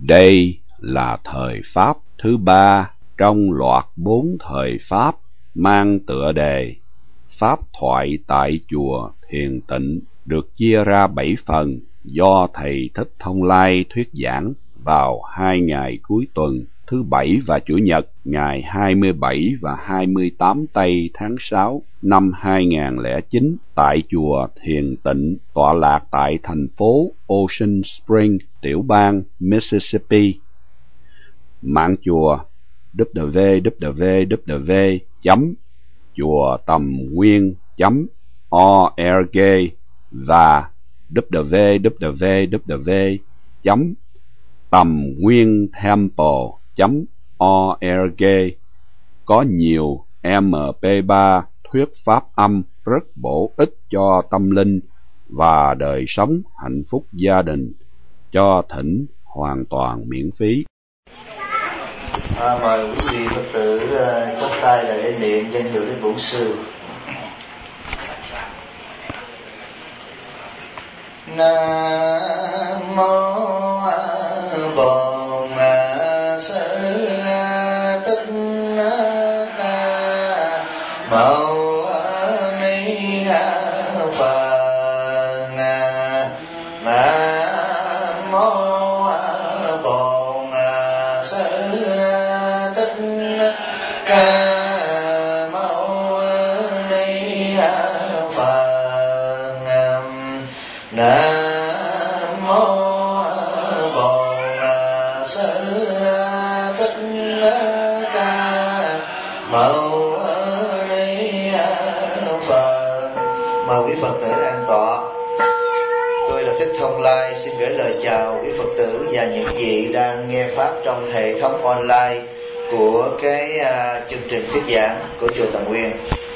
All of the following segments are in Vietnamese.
Đây là thời Pháp thứ ba trong loạt 4 thời Pháp mang tựa đề Pháp thoại tại chùa Thiền Tịnh, được chia ra 7 phần do Thầy Thích Thông Lai thuyết giảng vào 2 ngày cuối tuần, thứ Bảy và Chủ nhật, ngày 27 và 28 tây tháng 6 năm 2009 tại chùa Thiền Tịnh tọa lạc tại thành phố Ocean Springs, tiểu bang Mississippi. Mạng chùa www.chuatamnguyên.org và www.tamnguyentemple.org có nhiều MP3 thuyết pháp âm rất bổ ích cho tâm linh và đời sống hạnh phúc gia đình, cho thỉnh hoàn toàn miễn phí. Mời quý vị Phật tử chắp tay lại để niệm danh hiệu Đức Bổn Sư. Nam mô Bổn Sư Thích Ca Mâu Ni Phật. Nam mô Bổn Sư Thích Ca Mâu Ni Phật. Nam mô Bổn Sư Thích Ca Mâu Ni Phật. Mời quý Phật tử an tọa. Tôi là Thích Thông Lai, xin gửi lời chào quý Phật tử và những vị đang nghe pháp trong hệ thống online của cái chương trình thuyết giảng của chùa Tầm Nguyên.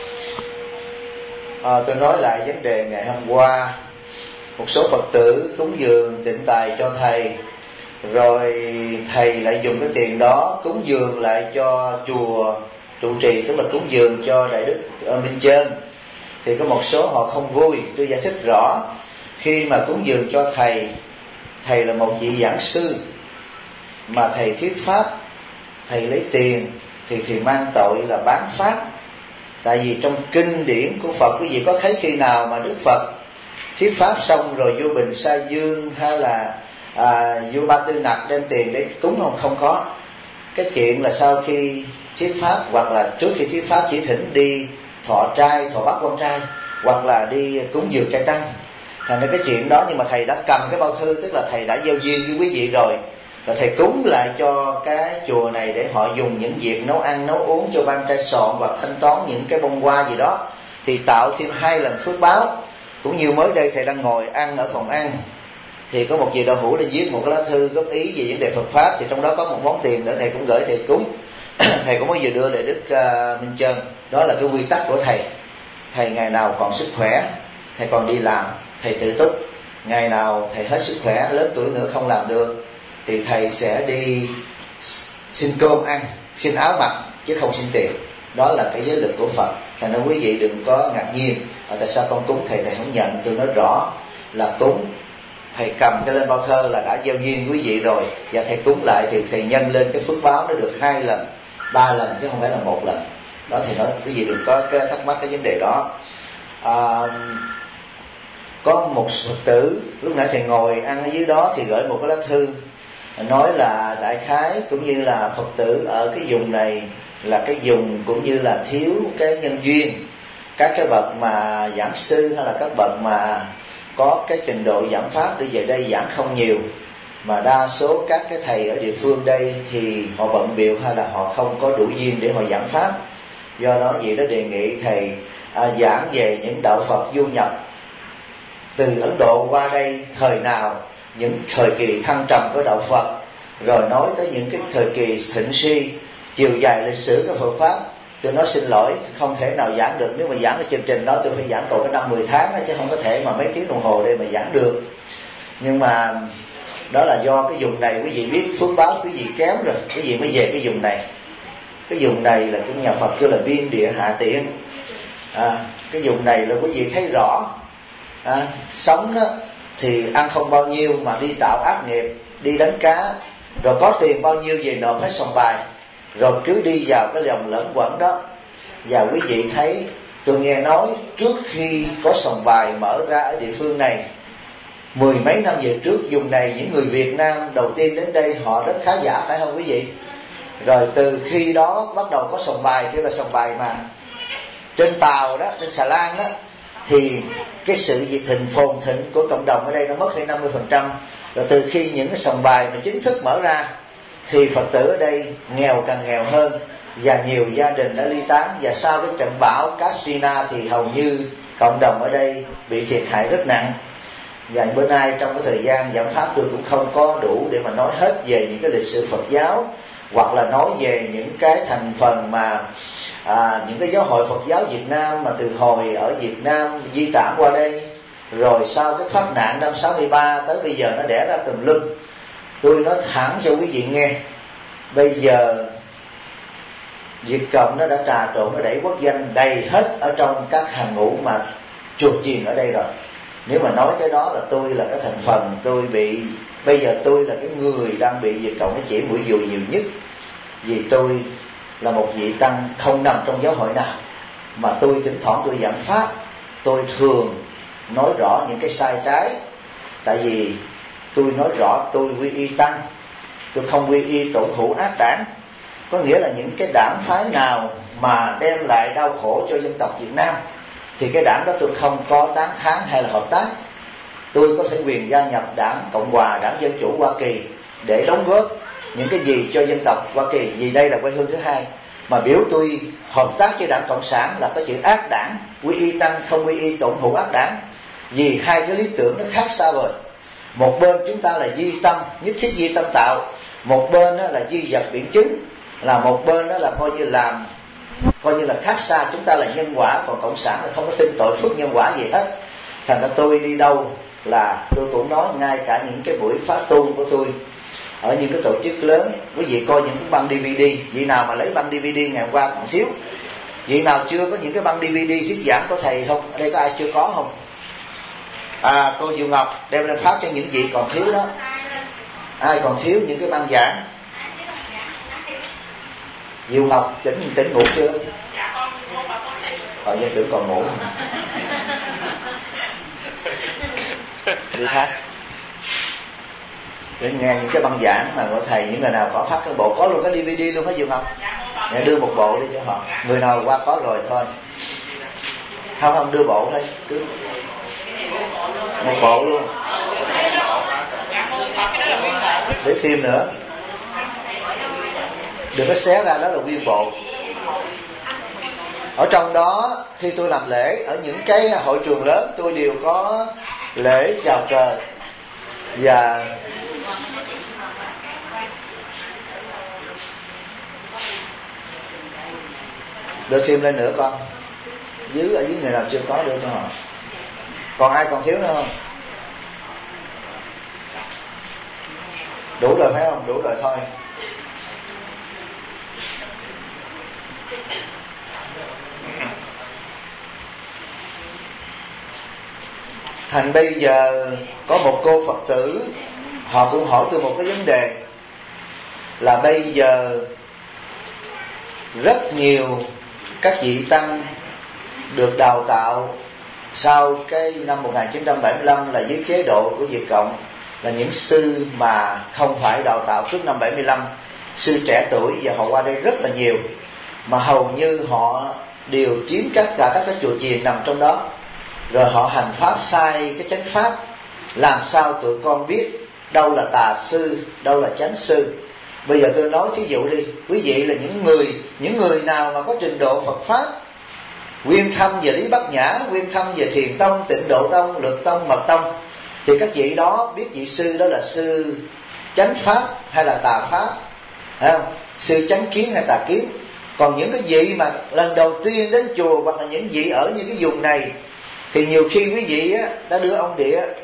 Tôi nói lại vấn đề ngày hôm qua. Một số Phật tử cúng dường tịnh tài cho thầy, rồi thầy lại dùng cái tiền đó cúng dường lại cho chùa trụ trì, tức là cúng dường cho Đại Đức Minh Chơn. Thì có một số họ không vui. Tôi giải thích rõ, khi mà cúng dường cho thầy là một vị giảng sư, mà thầy thuyết pháp, thầy lấy tiền thì mang tội là bán pháp. Tại vì trong kinh điển của Phật, quý vị có thấy khi nào mà Đức Phật thuyết pháp xong rồi vua Bình Sa Dương hay là vua Ba Tư Nặc đem tiền để cúng không? Không có. Cái chuyện là sau khi thuyết pháp hoặc là trước khi thuyết pháp chỉ thỉnh đi thọ trai, thọ bát quan trai, hoặc là đi cúng dường trai tăng. Thành ra cái chuyện đó, nhưng mà thầy đã cầm cái bao thư, tức là thầy đã giao duyên với quý vị rồi thầy cúng lại cho cái chùa này để họ dùng những việc nấu ăn nấu uống cho ban trai soạn và thanh toán những cái bông hoa gì đó, thì tạo thêm 2 lần phước báo. Cũng như mới đây thầy đang ngồi ăn ở phòng ăn, thì có một vị đạo hữu đã viết một cái lá thư góp ý về vấn đề Phật pháp, thì trong đó có một món tiền nữa thầy cũng gửi thầy cúng. Thầy cũng mới vừa đưa Đại Đức Minh Chơn. Đó là cái quy tắc của thầy. Thầy ngày nào còn sức khỏe, thầy còn đi làm, thầy tự túc. Ngày nào thầy hết sức khỏe, lớn tuổi nữa không làm được, thì thầy sẽ đi xin cơm ăn, xin áo mặc, chứ không xin tiền. Đó là cái giới luật của Phật. Thành ra quý vị đừng có ngạc nhiên tại sao con cúng thầy không nhận. Tôi nói rõ là cúng, thầy cầm cái lên bao thơ là đã giao duyên quý vị rồi, và thầy cúng lại thì thầy nhân lên cái phước báo nó được 2 lần 3 lần chứ không phải là 1 lần. Đó, thầy nói quý vị đừng có cái thắc mắc cái vấn đề đó. Có một Phật tử lúc nãy thầy ngồi ăn ở dưới đó thì gửi một cái lá thư nói là đại khái cũng như là Phật tử ở cái vùng này là cái vùng cũng như là thiếu cái nhân duyên. Các cái bậc mà giảng sư hay là các bậc mà có cái trình độ giảng pháp đi về đây giảng không nhiều, mà đa số các cái thầy ở địa phương đây thì họ bận biểu hay là họ không có đủ duyên để họ giảng pháp. Do đó vậy đó đề nghị thầy giảng về những đạo Phật du nhập từ Ấn Độ qua đây thời nào, những thời kỳ thăng trầm của đạo Phật, rồi nói tới những cái thời kỳ thịnh suy, chiều dài lịch sử của Phật pháp. Tôi nói xin lỗi, không thể nào giảng được. Nếu mà giảng cái chương trình đó tôi phải giảng cầu cái 5-10 tháng đó, chứ không có thể mà mấy tiếng đồng hồ đây mà giảng được. Nhưng mà đó là do cái vùng này quý vị biết phước báo quý vị kém rồi, quý vị mới về cái vùng này. Cái vùng này là cái nhà Phật kêu là biên địa hạ tiện. Cái vùng này là quý vị thấy rõ. Sống đó thì ăn không bao nhiêu mà đi tạo ác nghiệp, đi đánh cá, rồi có tiền bao nhiêu về nộp hết sòng bài, rồi cứ đi vào cái dòng lẫn quẩn đó. Và quý vị thấy, tôi nghe nói trước khi có sòng bài mở ra ở địa phương này, 10 mấy năm về trước, vùng này những người Việt Nam đầu tiên đến đây họ rất khá giả, phải không quý vị? Rồi từ khi đó bắt đầu có sòng bài, kêu là sòng bài mà trên tàu đó, trên xà lan đó, thì cái sự phồn thịnh của cộng đồng ở đây nó mất đến 50%. Rồi từ khi những cái sòng bài mà chính thức mở ra thì Phật tử ở đây nghèo càng nghèo hơn, và nhiều gia đình đã ly tán. Và sau cái trận bão Katrina thì hầu như cộng đồng ở đây bị thiệt hại rất nặng. Và bữa nay trong cái thời gian giảng pháp tôi cũng không có đủ để mà nói hết về những cái lịch sử Phật giáo, hoặc là nói về những cái thành phần mà những cái giáo hội Phật giáo Việt Nam mà từ hồi ở Việt Nam di tản qua đây, rồi sau cái thoát nạn năm 63 tới bây giờ nó đẻ ra tùm lum. Tôi nói thẳng cho quý vị nghe, bây giờ Việt Cộng nó đã trà trộn, nó đẩy quốc danh đầy hết ở trong các hàng ngũ mà chuột chiền ở đây rồi. Nếu mà nói cái đó là tôi là cái thành phần, tôi bị, bây giờ tôi là cái người đang bị Việt Cộng nó chỉ mũi dùi nhiều nhất. Vì tôi là một vị tăng không nằm trong giáo hội nào, mà tôi thỉnh thoảng tôi giảng pháp, tôi thường nói rõ những cái sai trái. Tại vì tôi nói rõ tôi quy y tăng, tôi không quy y tổn hữu ác đảng. Có nghĩa là những cái đảng phái nào mà đem lại đau khổ cho dân tộc Việt Nam thì cái đảng đó tôi không có tán thán hay là hợp tác. Tôi có thể quyền gia nhập đảng Cộng Hòa, đảng Dân Chủ Hoa Kỳ để đóng góp những cái gì cho dân tộc Hoa Kỳ, vì đây là quê hương thứ hai. Mà biểu tôi hợp tác với đảng Cộng sản là có chữ ác đảng, quy y tăng không quy y tổn hữu ác đảng. Vì hai cái lý tưởng nó khác xa vời. Một bên chúng ta là duy tâm, nhất thiết duy tâm tạo. Một bên là duy vật biện chứng, là một bên đó là coi như là khác xa. Chúng ta là nhân quả, còn Cộng sản là không có tin tội phước nhân quả gì hết. Thành ra tôi đi đâu là tôi cũng nói, ngay cả những cái buổi phát tu của tôi ở những cái tổ chức lớn, quý vị coi những cái băng DVD, vị nào mà lấy băng DVD ngày hôm qua còn thiếu, vị nào chưa có những cái băng DVD thuyết giảng của thầy không? Ở đây có ai chưa có không? Cô Diệu Ngọc đem lên phát cho những vị còn thiếu đó. Ai còn thiếu những cái băng giảng? Diệu Ngọc tỉnh ngủ chưa? Gia tưởng còn ngủ. Đi khác để nghe những cái băng giảng mà của thầy. Những người nào có phát cái bộ, có luôn cái DVD luôn hả Diệu Ngọc? Để đưa một bộ đi cho họ. Người nào qua có rồi thôi, không đưa bộ thôi, cứ một bộ luôn để thêm nữa, đừng có xé ra, đó là nguyên bộ. Ở trong đó khi tôi làm lễ ở những cái hội trường lớn, tôi đều có lễ chào cờ và đưa thêm lên nữa con. Ở dưới người nào chưa có đưa cho họ. Còn ai còn thiếu nữa không? Đủ rồi phải không? Đủ rồi thôi. Thành bây giờ có một cô Phật tử, họ cũng hỏi tôi một cái vấn đề là bây giờ rất nhiều các vị tăng được đào tạo sau cái năm 1975 là dưới chế độ của Việt Cộng, là những sư mà không phải đào tạo trước năm 75, sư trẻ tuổi, và họ qua đây rất là nhiều, mà hầu như họ đều chiếm cả các cái chùa chiền nằm trong đó, rồi họ hành pháp sai cái chánh pháp. Làm sao tụi con biết đâu là tà sư, đâu là chánh sư? Bây giờ tôi nói thí dụ đi, quý vị là những người nào mà có trình độ Phật pháp, nguyên thâm về Lý Bát Nhã, nguyên thâm về Thiền Tông, Tịnh Độ Tông, Lực Tông, Mật Tông, thì các vị đó biết vị sư đó là sư chánh pháp hay là tà pháp, phải không? Sư chánh kiến hay tà kiến. Còn những cái vị mà lần đầu tiên đến chùa, hoặc là những vị ở những cái vùng này, thì nhiều khi quý vị á, ta đưa ông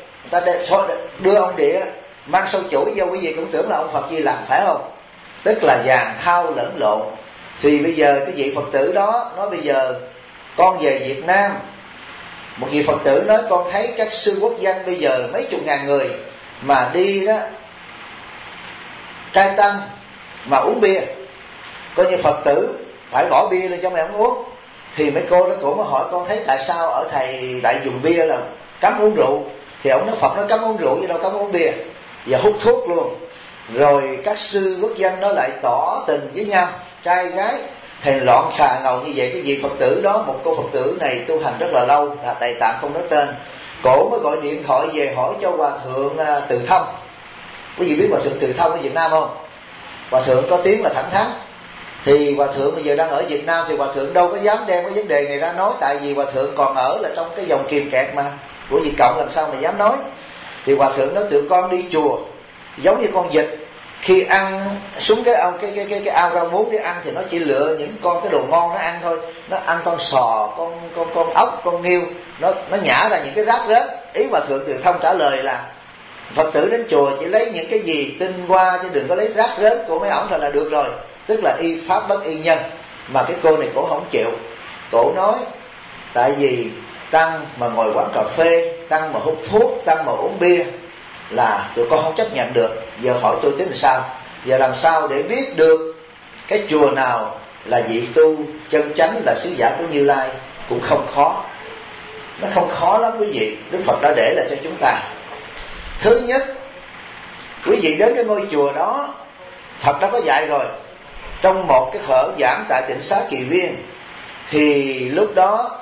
địa mang sâu chuỗi vô, quý vị cũng tưởng là ông Phật Di Lặc, phải không? Tức là vàng thao lẫn lộn. Thì bây giờ cái vị Phật tử đó nói bây giờ con về Việt Nam, một vị Phật tử nói con thấy các sư quốc danh bây giờ mấy chục ngàn người mà đi đó trai tăng mà uống bia, coi như Phật tử phải bỏ bia lên cho mày không uống. Thì mấy cô đó cũng mới hỏi con thấy tại sao ở thầy lại dùng bia là cấm uống rượu. Thì ông nói Phật nó cấm uống rượu chứ đâu cấm uống bia, và hút thuốc luôn. Rồi các sư quốc dân đó lại tỏ tình với nhau, trai gái thầy loạn xà ngầu như vậy. Cái vị Phật tử đó, một cô Phật tử này tu hành rất là lâu, là Tây Tạng không nói tên, cổ mới gọi điện thoại về hỏi cho Hòa thượng Từ Thông. Quý vị biết Hòa thượng Từ Thông ở Việt Nam không? Hòa thượng có tiếng là thẳng thắn. Thì Hòa thượng bây giờ đang ở Việt Nam thì Hòa thượng đâu có dám đem cái vấn đề này ra nói, tại vì Hòa thượng còn ở là trong cái vòng kìm kẹt mà của Việt Cộng, làm sao mà dám nói. Thì Hòa thượng nói tụi con đi chùa giống như con vịt, khi ăn xuống cái ao rau muống để ăn thì nó chỉ lựa những con cái đồ ngon nó ăn thôi. Nó ăn con sò, con ốc, con nghêu, nó nhả ra những cái rác rớt. Ý Hòa thượng Từ Thông trả lời là Phật tử đến chùa chỉ lấy những cái gì tinh hoa chứ đừng có lấy rác rớt của mấy ổng thôi là được rồi. Tức là y pháp bất y nhân. Mà cái cô này cổ không chịu. Cổ nói tại vì tăng mà ngồi quán cà phê, tăng mà hút thuốc, tăng mà uống bia là tụi con không chấp nhận được. Giờ hỏi tôi tính làm sao? Giờ làm sao để biết được cái chùa nào là vị tu chân chánh, là sứ giả của Như Lai? Cũng không khó. Nó không khó lắm quý vị. Đức Phật đã để lại cho chúng ta. Thứ nhất, quý vị đến cái ngôi chùa đó, Phật đã có dạy rồi. Trong một cái khở giảng tại Tịnh Xá Kỳ Viên, thì lúc đó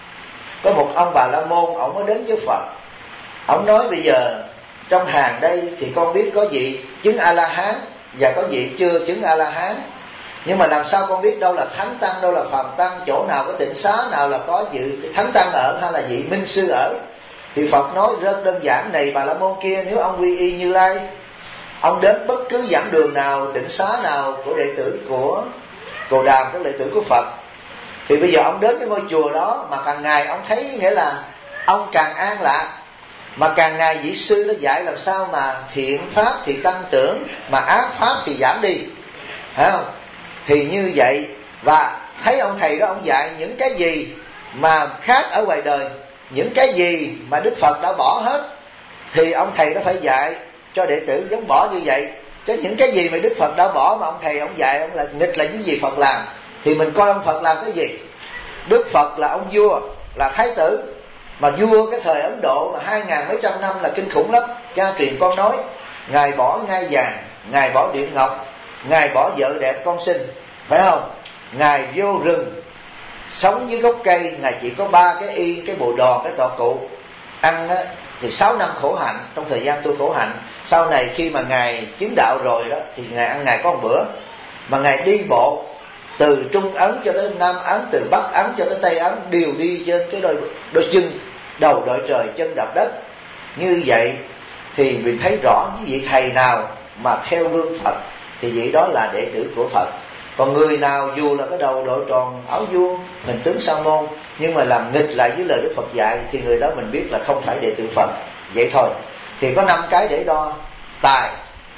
có một ông Bà La Môn, ông mới đến với Phật. Ông nói bây giờ trong hàng đây thì con biết có vị chứng A-la-hán và có vị chưa chứng A-la-hán, nhưng mà làm sao con biết đâu là thánh tăng, đâu là phàm tăng, chỗ nào có tịnh xá nào là có vị thánh tăng ở hay là vị minh sư ở? Thì Phật nói rất đơn giản, này Bà La Môn kia, nếu ông quy y Như Lai, ông đến bất cứ giảng đường nào, tịnh xá nào của đệ tử của Cồ Đàm, tức đệ tử của Phật, thì bây giờ ông đến cái ngôi chùa đó mà càng ngày ông thấy, nghĩa là ông càng an lạc, mà càng ngày vị sư nó dạy làm sao mà thiện pháp thì tăng trưởng, mà ác pháp thì giảm đi, phải không? Thì như vậy, và thấy ông thầy đó ông dạy những cái gì mà khác ở ngoài đời, những cái gì mà Đức Phật đã bỏ hết, thì ông thầy đó phải dạy cho đệ tử giống bỏ như vậy. Chứ những cái gì mà Đức Phật đã bỏ mà ông thầy ông dạy, ông là nghịch là những gì Phật làm, thì mình coi ông Phật làm cái gì. Đức Phật là ông vua, là thái tử, mà vua cái thời Ấn Độ mà 2000 mấy trăm năm là kinh khủng lắm. Cha truyền con nói, Ngài bỏ ngai vàng, Ngài bỏ điện ngọc, Ngài bỏ vợ đẹp con sinh, phải không? Ngài vô rừng sống dưới gốc cây, Ngài chỉ có 3 cái y, cái bộ đòn, cái tọa cụ. Ăn á, thì 6 năm khổ hạnh, trong thời gian tu khổ hạnh. Sau này khi mà Ngài chứng đạo rồi đó, thì Ngài ăn Ngài có một bữa. Mà Ngài đi bộ từ Trung Ấn cho tới Nam Ấn, từ Bắc Ấn cho tới Tây Ấn, đều đi trên cái đôi chân, đầu đội trời, chân đạp đất. Như vậy thì mình thấy rõ những vị thầy nào mà theo gương Phật thì vị đó là đệ tử của Phật. Còn người nào dù là cái đầu đội tròn áo vuông, hình tướng sa môn, nhưng mà làm nghịch lại với lời Đức Phật dạy, thì người đó mình biết là không phải đệ tử Phật. Vậy thôi. Thì có 5 cái để đo. Tài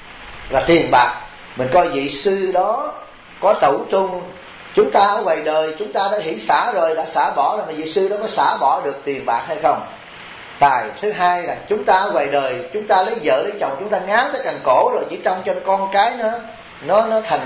là tiền bạc, mình coi vị sư đó có tẩu tung. Chúng ta ở ngoài đời chúng ta đã hỷ xả rồi, đã xả bỏ rồi, mà vị sư đó có xả bỏ được tiền bạc hay không? Tài. Thứ hai là chúng ta ở ngoài đời chúng ta lấy vợ lấy chồng, chúng ta ngáo tới càng cổ rồi, chỉ trông cho con cái nó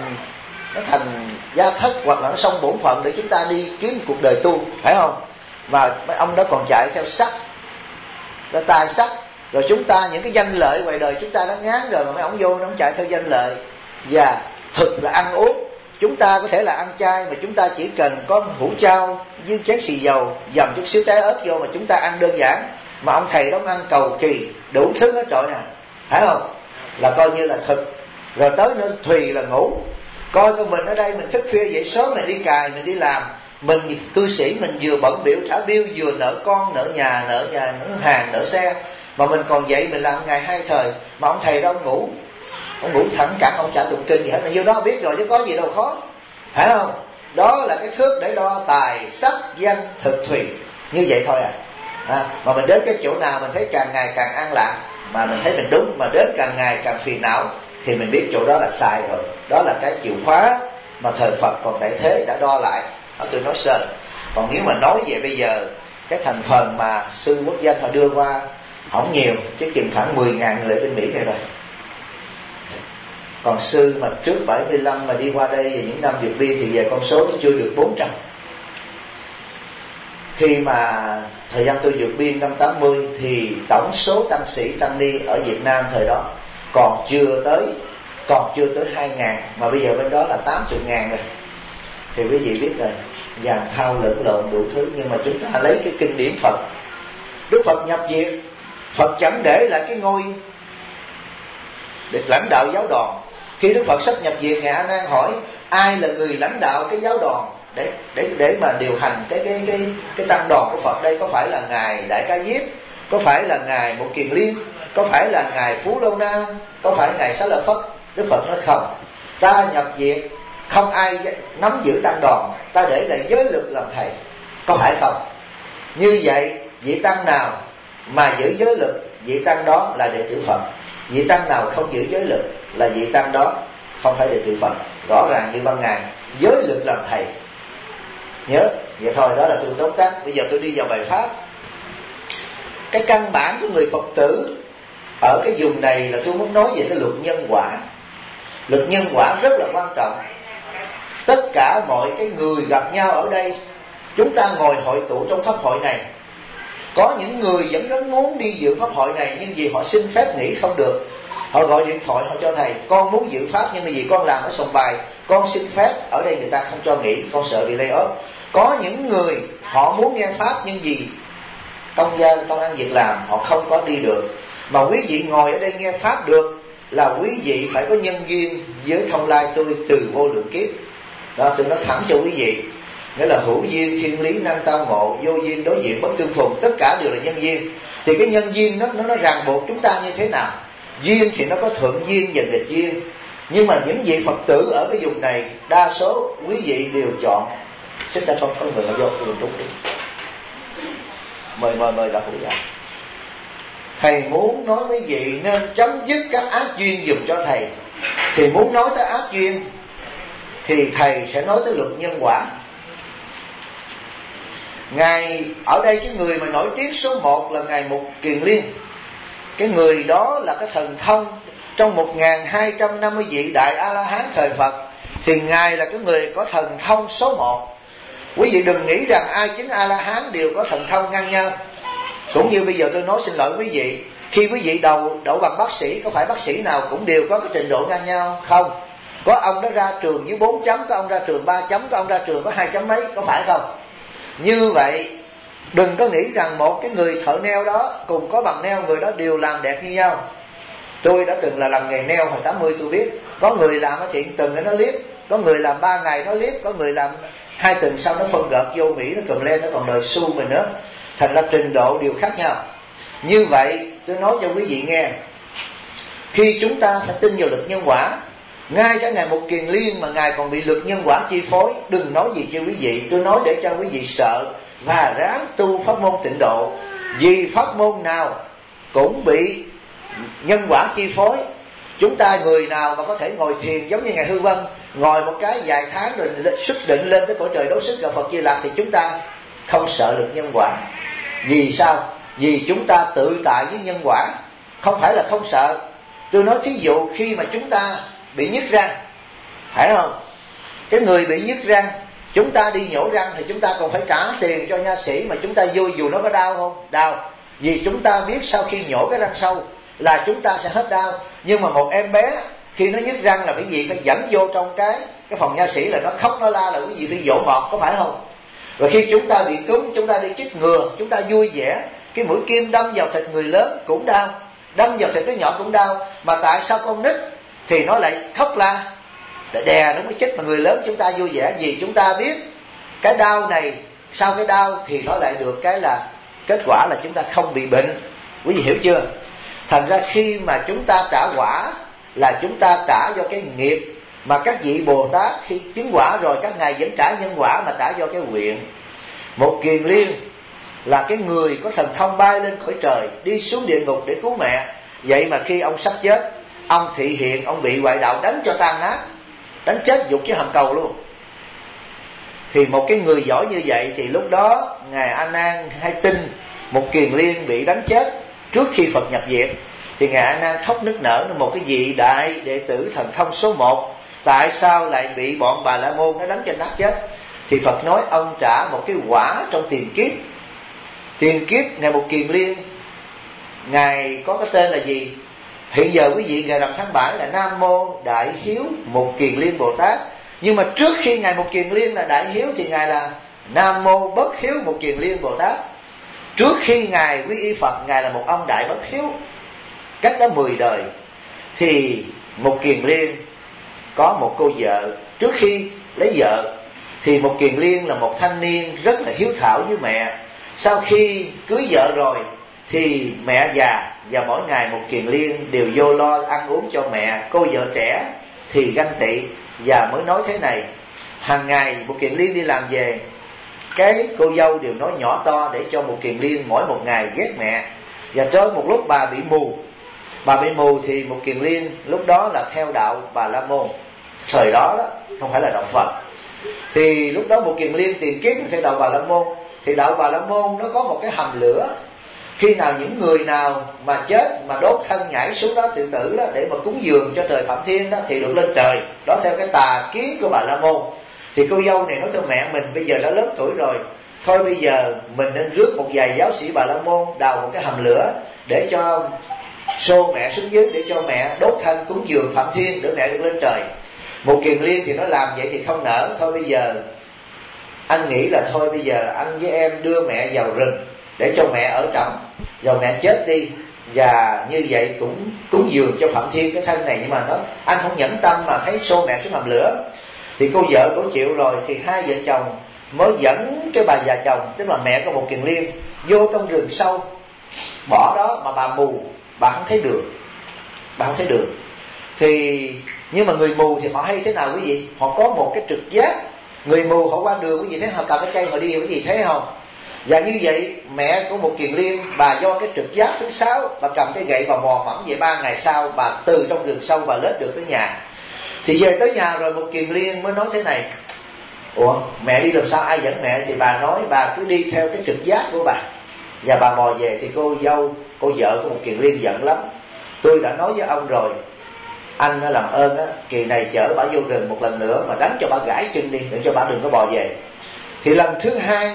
thành gia thất, hoặc là nó xong bổn phận để chúng ta đi kiếm cuộc đời tu, phải không? Mà mấy ông đó còn chạy theo sắc, là tài sắc. Rồi chúng ta những cái danh lợi ngoài đời chúng ta đã ngán rồi, mà mấy ông vô nó chạy theo danh lợi. Và thực là ăn uống, chúng ta có thể là ăn chay, mà chúng ta chỉ cần có hũ chao với chén xì dầu, dầm chút xíu trái ớt vô mà chúng ta ăn đơn giản. Mà ông thầy đó ăn cầu kỳ đủ thứ hết trọi à, phải không? Là coi như là thực. Rồi tới nơi thùy là ngủ. Coi con mình ở đây mình thức khuya dậy sớm, mình đi cài, mình đi làm, mình cư sĩ mình vừa bận biểu trả bill, vừa nợ con, nợ nhà, nợ hàng, nợ xe, mà mình còn dậy mình làm ngày 2 thời. Mà ông thầy đó ông ngủ thẳng cẳng, ông chả tụng kinh gì hết, mà vô đó biết rồi chứ có gì đâu khó, phải không? Đó là cái thước để đo tài sắc danh thực thùy, như vậy thôi à. Mà mình đến cái chỗ nào mình thấy càng ngày càng an lạc, mà mình thấy mình đúng, mà đến càng ngày càng phiền não, thì mình biết chỗ đó là sai rồi. Đó là cái chìa khóa mà thời Phật còn tại thế đã đo lại. Đó tôi nói sơ. Còn nếu mà nói về bây giờ, cái thành phần mà sư quốc dân họ đưa qua không nhiều, chứ chừng khoảng 10.000 người ở bên Mỹ này rồi. Còn sư mà trước 75 mà đi qua đây những năm Dược Biên thì về con số nó chưa được 400. Khi mà thời gian tôi Dược Biên năm 80 thì tổng số tăng sĩ tăng ni ở Việt Nam thời đó còn chưa tới 2.000, mà bây giờ bên đó là 80.000 rồi. Thì quý vị biết rồi, dàn thao lẫn lộn đủ thứ. Nhưng mà chúng ta lấy cái kinh điển Phật, Đức Phật nhập diệt, Phật chẳng để lại cái ngôi để lãnh đạo giáo đoàn. Khi Đức Phật sắp nhập diệt, Ngài A Nan hỏi ai là người lãnh đạo cái giáo đoàn để mà điều hành cái tăng đoàn của Phật đây? Có phải là ngài Đại Ca Diếp, có phải là ngài Một Kiền Liên, có phải là ngài Phú Lâu Na, có phải ngài Xá Lợi Phất? Đức Phật nói không, ta nhập diệt không ai nắm giữ tăng đoàn, ta để lại giới lực làm thầy. Có phải không? Như vậy vị tăng nào mà giữ giới lực, vị tăng đó là đệ tử Phật. Vị tăng nào không giữ giới lực là vị tăng đó không phải đệ tử Phật. Rõ ràng như ban ngày, giới lực làm thầy. Nhớ vậy thôi, đó là tôi tóm tắt. Bây giờ tôi đi vào bài pháp. Cái căn bản của người Phật tử ở cái vùng này là tôi muốn nói về cái luật nhân quả. Luật nhân quả rất là quan trọng. Tất cả mọi cái người gặp nhau ở đây, chúng ta ngồi hội tụ trong pháp hội này. Có những người vẫn rất muốn đi dự pháp hội này, nhưng vì họ xin phép nghỉ không được, họ gọi điện thoại họ cho thầy, con muốn dự pháp nhưng mà vì con làm ở Sòng Bài, con xin phép ở đây người ta không cho nghỉ, con sợ bị lay off. Có những người họ muốn nghe pháp nhưng vì công ăn việc làm họ không có đi được. Mà quý vị ngồi ở đây nghe pháp được là quý vị phải có nhân duyên với Thông Lai tôi từ vô lượng kiếp. Đó, tôi nói thẳng cho quý vị, nghĩa là hữu duyên thiên lý năng tao ngộ, vô duyên đối diện bất tương phùng, tất cả đều là nhân duyên. Thì cái nhân duyên nó ràng buộc chúng ta như thế nào? Duyên thì nó có thuận duyên và nghịch duyên. Nhưng mà những vị Phật tử ở cái vùng này, đa số quý vị đều chọn. Xin ta không có người họ vô đường đúng đi. Mời đạo hữu vào. Thầy muốn nói với vị nên chấm dứt các ác duyên dùm cho thầy. Thì muốn nói tới ác duyên thì thầy sẽ nói tới luật nhân quả. Ngài ở đây cái người mà nổi tiếng số 1 là ngài Mục Kiền Liên. Cái người đó là cái thần thông trong 1250 vị đại A-la-hán thời Phật, thì ngài là cái người có thần thông số 1. Quý vị đừng nghĩ rằng ai chứng A-la-hán đều có thần thông ngang nhau. Cũng như bây giờ tôi nói xin lỗi quý vị, khi quý vị đậu bằng bác sĩ, có phải bác sĩ nào cũng đều có cái trình độ ngang nhau không? Có ông đó ra trường với 4 chấm, có ông ra trường 3 chấm, có ông ra trường có 2 chấm mấy, có phải không? Như vậy đừng có nghĩ rằng một cái người thợ neo đó cùng có bằng neo, người đó đều làm đẹp như nhau. Tôi đã từng là làm nghề neo hồi 80 tôi biết. Có người làm ở chuyện tuần nó liếp, có người làm 3 ngày nó liếp, có người làm 2 tuần sau nó phân gợt vô Mỹ, nó cầm lên nó còn đòi xu mình nữa. Thành ra trình độ đều khác nhau. Như vậy tôi nói cho quý vị nghe, khi chúng ta phải tin vào luật nhân quả, ngay cả ngài Mục Kiền Liên mà ngài còn bị luật nhân quả chi phối, đừng nói gì cho quý vị. Tôi nói để cho quý vị sợ và ráng tu pháp môn tịnh độ. Vì pháp môn nào cũng bị nhân quả chi phối. Chúng ta người nào mà có thể ngồi thiền giống như ngài Hư Vân, ngồi một cái vài tháng rồi xuất định lên tới cõi trời đấu sức gặp Phật Di Lặc, thì chúng ta không sợ luật nhân quả. Vì sao? Vì chúng ta tự tại với nhân quả, không phải là không sợ. Tôi nói thí dụ khi mà chúng ta bị nhức răng, phải không? Cái người bị nhức răng, chúng ta đi nhổ răng thì chúng ta còn phải trả tiền cho nha sĩ, mà chúng ta vô dù nó có đau không? Đau. Vì chúng ta biết sau khi nhổ cái răng sâu là chúng ta sẽ hết đau. Nhưng mà một em bé khi nó nhức răng là quý vị phải dẫn vô trong cái phòng nha sĩ, là nó khóc nó la là quý vị phải dỗ ngọt, có phải không? Rồi khi chúng ta bị cúm, chúng ta đi chích ngừa, chúng ta vui vẻ, cái mũi kim đâm vào thịt người lớn cũng đau, đâm vào thịt đứa nhỏ cũng đau. Mà tại sao con nít thì nó lại khóc la, đè nó mới chích, mà người lớn chúng ta vui vẻ? Vì chúng ta biết cái đau này, sau cái đau thì nó lại được cái là kết quả là chúng ta không bị bệnh. Quý vị hiểu chưa? Thành ra khi mà chúng ta trả quả là chúng ta trả do cái nghiệp, mà các vị Bồ Tát khi chứng quả rồi các ngài vẫn trả nhân quả mà trả do cái nguyện. Một Kiền Liên là cái người có thần thông bay lên cõi trời, đi xuống địa ngục để cứu mẹ. Vậy mà khi ông sắp chết, ông thị hiện, ông bị ngoại đạo đánh cho tan nát, đánh chết dục cái hầm cầu luôn. Thì một cái người giỏi như vậy thì lúc đó ngài A Nan hay tin Một Kiền Liên bị đánh chết trước khi Phật nhập diệt. Thì ngài A Nan khóc nức nở, một cái vị đại đệ tử thần thông số 1 tại sao lại bị bọn Bà La Môn nó đánh cho nát chết? Thì Phật nói ông trả một cái quả trong tiền kiếp. Tiền kiếp ngài Một Kiền Liên, ngài có cái tên là gì? Hiện giờ quý vị ngài rằm tháng 7 là Nam Mô Đại Hiếu Một Kiền Liên Bồ Tát. Nhưng mà trước khi ngài Một Kiền Liên là Đại Hiếu thì ngài là Nam Mô Bất Hiếu Một Kiền Liên Bồ Tát. Trước khi ngài quy y Phật, ngài là một ông đại bất hiếu, cách đó 10 đời. Thì Một Kiền Liên có một cô vợ. Trước khi lấy vợ thì Một Kiền Liên là một thanh niên rất là hiếu thảo với mẹ. Sau khi cưới vợ rồi thì mẹ già, và mỗi ngày Một Kiền Liên đều vô lo ăn uống cho mẹ. Cô vợ trẻ thì ganh tị và mới nói thế này: hàng ngày Một Kiền Liên đi làm về, cái cô dâu đều nói nhỏ to để cho Một Kiền Liên mỗi một ngày ghét mẹ. Và tới một lúc bà bị mù. Bà bị mù thì Một Kiền Liên lúc đó là theo đạo Bà La Môn. Thời đó không phải là đạo Phật. Thì lúc đó Một Kiền Liên tìm kiếm theo đạo Bà La Môn. Thì đạo Bà La Môn nó có một cái hầm lửa. Khi nào những người nào mà chết mà đốt thân nhảy xuống đó tự tử đó, để mà cúng dường cho trời Phạm Thiên đó, thì được lên trời. Đó theo cái tà kiến của Bà La Môn. Thì cô dâu này nói cho mẹ mình bây giờ đã lớn tuổi rồi, thôi bây giờ mình nên rước một vài giáo sĩ Bà La Môn đào một cái hầm lửa để cho xô mẹ xuống dưới, để cho mẹ đốt thân cúng dường Phạm Thiên để mẹ được lên trời. Một Kiền Liên thì nó làm vậy thì không nỡ. Thôi bây giờ anh nghĩ là thôi bây giờ anh với em đưa mẹ vào rừng để cho mẹ ở trỏng, rồi mẹ chết đi, và như vậy cũng cúng dường cho Phạm Thiên cái thân này. Nhưng mà nó anh không nhẫn tâm mà thấy xô mẹ xuống hầm lửa. Thì cô vợ cổ chịu rồi, thì hai vợ chồng mới dẫn cái bà già chồng, tức là mẹ của Một Kiền Liên, vô trong rừng sâu bỏ đó. Mà bà mù, bà không thấy đường. Bà không thấy đường. Thì nhưng mà người mù thì họ hay thế nào quý vị? Họ có một cái trực giác. Người mù họ qua đường quý vị thấy họ cầm cái cây họ đi, quý vị thấy không? Và như vậy mẹ của Một Kiền Liên, bà do cái trực giác thứ 6, bà cầm cái gậy bà mò mẫm vậy. 3 ngày sau bà từ trong rừng sâu bà lết được tới nhà. Thì về tới nhà rồi Một Kiền Liên mới nói thế này: ủa mẹ đi làm sao, ai dẫn mẹ? Thì bà nói bà cứ đi theo cái trực giác của bà. Và bà mò về thì cô dâu, cô vợ của Một Kiền Liên giận lắm: tôi đã nói với ông rồi, anh làm ơn á, kỳ này chở bà vô rừng một lần nữa mà đánh cho bà gãy chân đi, để cho bà đừng có bò về. Thì lần thứ 2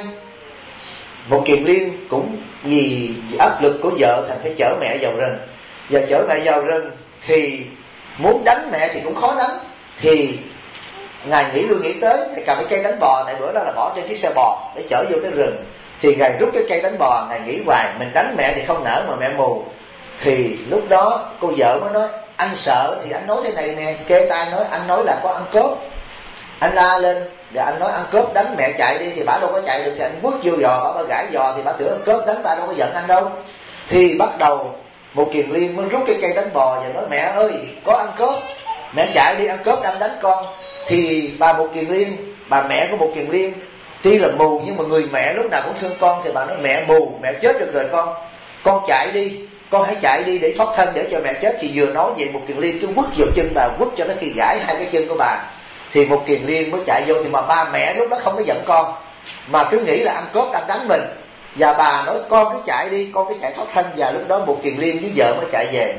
Một Kiền Liên cũng vì áp lực của vợ thành phải chở mẹ vào rừng. Và chở mẹ vào rừng thì muốn đánh mẹ thì cũng khó đánh. Thì ngài nghĩ lui nghĩ tới, ngài cầm cái cây đánh bò, tại bữa đó là bỏ trên chiếc xe bò để chở vô cái rừng. Thì ngài rút cái cây đánh bò, ngài nghĩ hoài mình đánh mẹ thì không nỡ mà mẹ mù. Thì lúc đó cô vợ mới nói: anh sợ thì anh nói thế này nè, kê tai nói, anh nói là có ăn cướp. Anh la lên và anh nói ăn cướp đánh mẹ chạy đi, thì bà đâu có chạy được. Thì anh quất vô giò, bà gãi giò thì bà tưởng ăn cướp đánh, bà đâu có giận anh đâu. Thì bắt đầu Một Kiền Liên mới rút cái cây đánh bò và nói: mẹ ơi có ăn cướp, mẹ chạy đi, ăn cướp đang đánh con. Thì bà Một Kiền Liên, bà mẹ của Một Kiền Liên tuy là mù nhưng mà người mẹ lúc nào cũng thương con. Thì bà nói: mẹ mù, mẹ chết được rồi con chạy đi, con hãy chạy đi để thoát thân, để cho mẹ chết. Thì vừa nói vậy Một Kiền Liên cứ quất vào chân bà, quất cho nó khi gãy 2 cái chân của bà. Thì Một Kiền Liên mới chạy vô. Thì mà ba mẹ lúc đó không có giận con, mà cứ nghĩ là ăn cướp đang đánh mình. Và bà nói: con cứ chạy đi, con cứ chạy thoát thân. Và lúc đó Một Kiền Liên với vợ mới chạy về.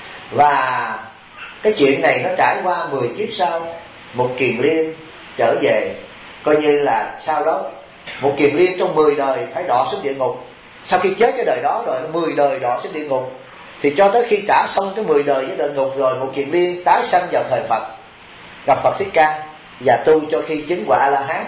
Và cái chuyện này nó trải qua 10 kiếp sau, Một Kiền Liên trở về. Coi như là sau đó Một Kiền Liên trong 10 đời phải đọa xuống địa ngục. Sau khi chết cái đời đó rồi 10 đời đọa xuống địa ngục. Thì cho tới khi trả xong cái 10 đời với địa ngục rồi, Một Kiền Liên tái sanh vào thời Phật, gặp Phật Thích Ca và tu cho khi chứng quả A-la-hán.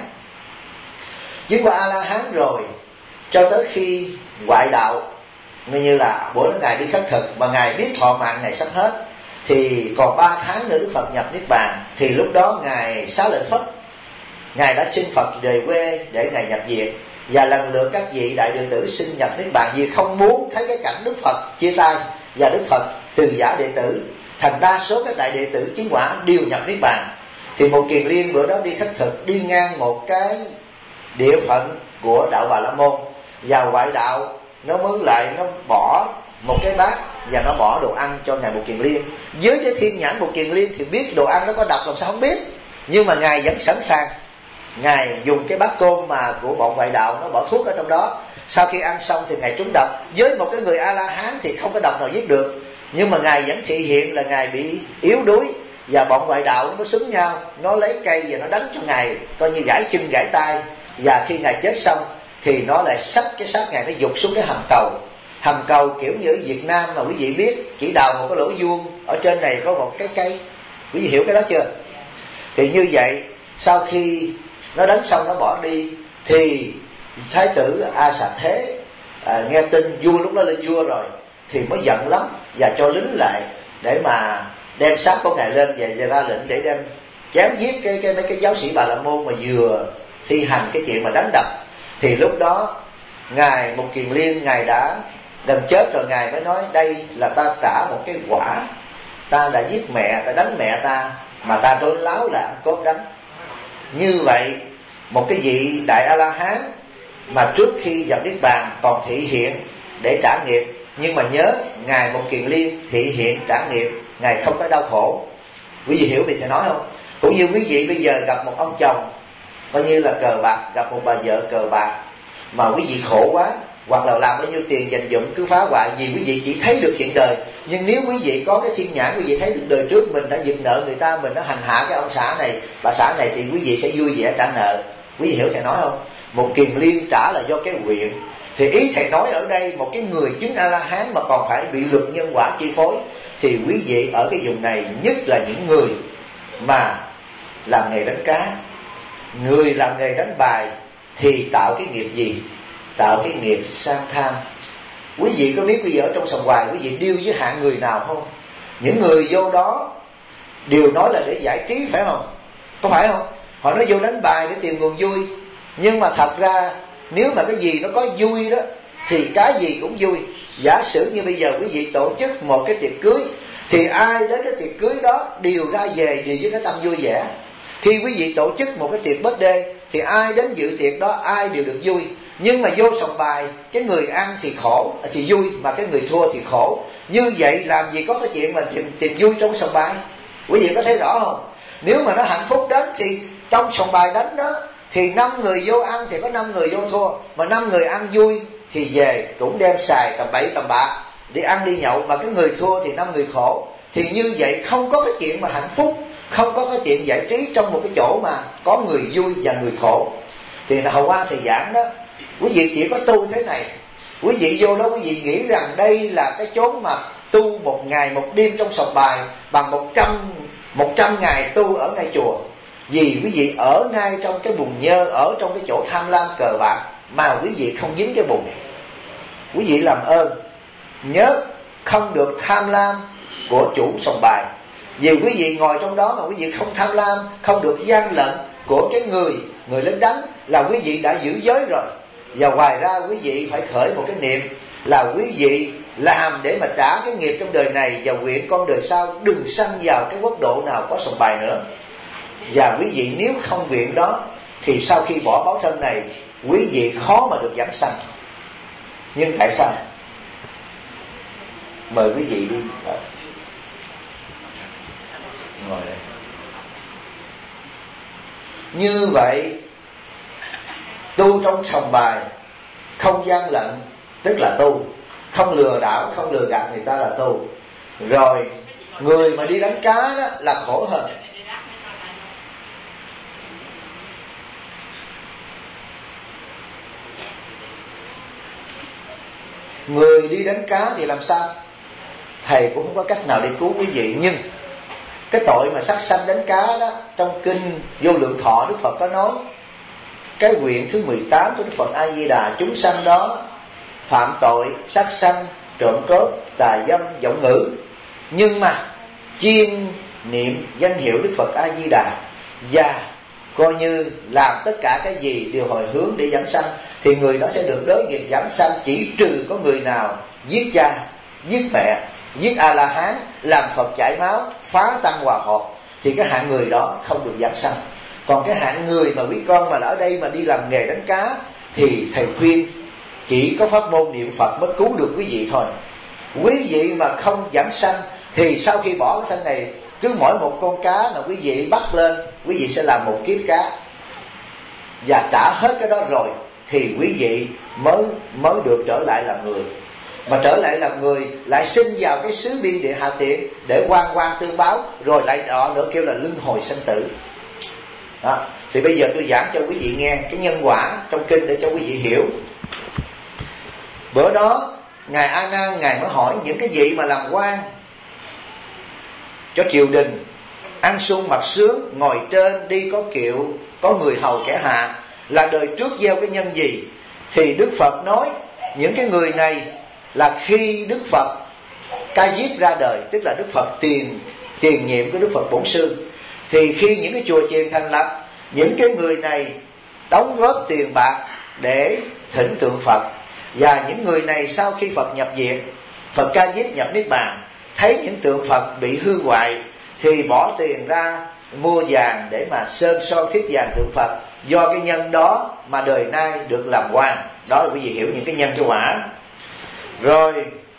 Chứng quả A-la-hán rồi cho tới khi ngoại đạo, như là bữa đó ngài đi khất thực mà ngài biết thọ mạng ngài sắp hết, thì còn 3 tháng nữa Đức Phật nhập Niết Bàn. Thì lúc đó ngài xá lợi Phất, ngài đã xin Phật về quê để ngài nhập viện. Và lần lượt các vị đại đệ tử xin nhập Niết Bàn vì không muốn thấy cái cảnh Đức Phật chia tay và Đức Phật từ giả đệ tử. Thành đa số các đại đệ tử chứng quả đều nhập Niết Bàn. Thì Một Kiền Liên bữa đó đi khất thực, đi ngang một cái địa phận của đạo Bà La Môn, và ngoại đạo nó mới lại nó bỏ một cái bát và nó bỏ đồ ăn cho ngài Một Kiền Liên. Với cái thiên nhãn Một Kiền Liên thì biết đồ ăn nó có độc làm sao không biết, nhưng mà ngài vẫn sẵn sàng. Ngài dùng cái bát cơm mà của bọn ngoại đạo nó bỏ thuốc ở trong đó. Sau khi ăn xong thì ngài trúng độc. Với một cái người A-la-hán thì không có độc nào giết được, Nhưng mà Ngài vẫn thị hiện là Ngài bị yếu đuối, và bọn ngoại đạo nó xúm nhau, nó lấy cây và nó đánh cho Ngài coi như gãy chân gãy tay. Và khi Ngài chết xong thì nó lại xách cái xác Ngài, nó dục xuống cái hầm cầu. Hầm cầu kiểu như ở Việt Nam mà quý vị biết, chỉ đào một cái lỗ vuông, ở trên này có một cái cây. Quý vị hiểu cái đó chưa? Thì như vậy, sau khi nó đánh xong nó bỏ đi, thì Thái tử A Xà Thế nghe tin vua lúc đó lên vua rồi, thì mới giận lắm và cho lính lại để mà đem xác của Ngài lên, và ra lệnh để đem chém giết mấy cái giáo sĩ Bà La Môn mà vừa thi hành cái chuyện mà đánh đập. Thì lúc đó Ngài Mục Kiền Liên, Ngài đã gần chết rồi, Ngài mới nói đây là ta trả một cái quả, ta đã giết mẹ, ta đánh mẹ ta, mà ta đối láo là ăn cốt đánh. Như vậy một cái vị Đại A La Hán mà trước khi vào Niết Bàn còn thị hiện để trả nghiệp, nhưng mà nhớ Ngài Mục Kiền Liên thị hiện trả nghiệp, Ngài không có đau khổ. Quý vị hiểu việc Thầy nói không? Cũng như quý vị bây giờ gặp một ông chồng coi như là cờ bạc, gặp một bà vợ cờ bạc mà quý vị khổ quá, hoặc là làm bao nhiêu tiền dành dụm cứ phá hoại, vì quý vị chỉ thấy được chuyện đời. Nhưng nếu quý vị có cái thiên nhãn, quý vị thấy được đời trước mình đã giật nợ người ta, mình đã hành hạ cái ông xã này, bà xã này, thì quý vị sẽ vui vẻ trả nợ. Quý vị hiểu Thầy nói không? Một Kiền Liên trả là do cái nguyện. Thì ý Thầy nói ở đây, một cái người chứng A La Hán mà còn phải bị luật nhân quả chi phối, thì quý vị ở cái vùng này, nhất là những người mà làm nghề đánh cá, người làm nghề đánh bài, thì tạo cái nghiệp gì? Tạo cái nghiệp sang tham. Quý vị có biết bây giờ ở trong sòng bài quý vị deal với hạng người nào không? Những người vô đó đều nói là để giải trí, phải không? Có phải không? Họ nói vô đánh bài để tìm nguồn vui. Nhưng mà thật ra nếu mà cái gì nó có vui đó thì cái gì cũng vui. Giả sử như bây giờ quý vị tổ chức một cái tiệc cưới, thì ai đến cái tiệc cưới đó đều ra về đều với cái tâm vui vẻ. Khi quý vị tổ chức một cái tiệc birthday thì ai đến dự tiệc đó ai đều được vui. Nhưng mà vô sòng bài, cái người ăn thì khổ thì vui, mà cái người thua thì khổ. Như vậy làm gì có cái chuyện mà tìm vui trong sòng bài? Quý vị có thấy rõ không? Nếu mà nó hạnh phúc đến thì trong sòng bài đánh đó, thì 5 người vô ăn thì có 5 người vô thua, mà 5 người ăn vui thì về cũng đem xài tầm bậy tầm bạ đi ăn đi nhậu, mà cái người thua thì 5 người khổ. Thì như vậy không có cái chuyện mà hạnh phúc, không có cái chuyện giải trí trong một cái chỗ mà có người vui và người khổ. Thì hồi qua Thầy giảng đó, quý vị chỉ có tu thế này. Quý vị vô đó quý vị nghĩ rằng đây là cái chốn mà tu một ngày một đêm trong sòng bài bằng 100 ngày tu ở ngay chùa. Vì quý vị ở ngay trong cái bùn nhơ, ở trong cái chỗ tham lam cờ bạc, mà quý vị không dính cái bùn. Quý vị làm ơn nhớ không được tham lam của chủ sòng bài. Vì quý vị ngồi trong đó mà quý vị không tham lam, không được gian lận của cái người lên đánh, là quý vị đã giữ giới rồi. Và ngoài ra quý vị phải khởi một cái niệm là quý vị làm để mà trả cái nghiệp trong đời này, và nguyện con đời sau đừng sanh vào cái quốc độ nào có sòng bài nữa. Và quý vị nếu không nguyện đó thì sau khi bỏ báo thân này, quý vị khó mà được giảng sanh. Nhưng tại sao? Mời quý vị đi. Ngồi đây. Như vậy tu trong sòng bài không gian lận tức là tu, không lừa đảo, không lừa gạt người ta là tu. Rồi người mà đi đánh cá đó là khổ hơn. Người đi đánh cá thì làm sao? Thầy cũng không có cách nào để cứu quý vị. Nhưng cái tội mà sát sanh đánh cá đó, trong kinh Vô Lượng Thọ Đức Phật có nói, cái nguyện thứ 18 của Đức Phật A Di Đà, chúng sanh đó phạm tội sát sanh, trộm cướp, tà dâm, vọng ngữ, nhưng mà chuyên niệm danh hiệu Đức Phật A Di Đà và coi như làm tất cả cái gì đều hồi hướng để giảng sanh, thì người đó sẽ được đới nghiệp giảng sanh. Chỉ trừ có người nào giết cha, giết mẹ, giết A La Hán, làm Phật chảy máu, phá tăng hòa hợp, thì cái hạng người đó không được giảng sanh. Còn cái hạng người mà quý con mà ở đây mà đi làm nghề đánh cá, thì thầy khuyên chỉ có pháp môn niệm Phật mới cứu được quý vị thôi. Quý vị mà không giảng sanh thì sau khi bỏ cái thân này, cứ mỗi một con cá mà quý vị bắt lên, quý vị sẽ làm một kiếp cá, và trả hết cái đó rồi thì quý vị mới được trở lại làm người. mà trở lại làm người, lại sinh vào cái xứ biên địa hạ tiện để oan oan tương báo, rồi lại đó nữa kêu là luân hồi sanh tử. Đó. Thì bây giờ tôi giảng cho quý vị nghe cái nhân quả trong kinh để cho quý vị hiểu. Bữa đó ngài A Nan, ngài mới hỏi những cái vị mà làm quan cho triều đình, ăn sung mặc sướng, ngồi trên đi có kiệu, có người hầu kẻ hạ, là đời trước gieo cái nhân gì? Thì Đức Phật nói những cái người này là khi Đức Phật Ca Diếp ra đời, tức là Đức Phật tiền nhiệm của Đức Phật Bổn Sư, thì khi những cái chùa chiền thành lập, những cái người này đóng góp tiền bạc để thỉnh tượng Phật. Và những người này sau khi Phật nhập viện, Phật Ca Diếp nhập Niết Bàn, thấy những tượng Phật bị hư hoại thì bỏ tiền ra mua vàng để mà sơn son thiết vàng tượng Phật. Do cái nhân đó mà đời nay được làm quan. Đó là quý vị hiểu những cái nhân cái quả. Rồi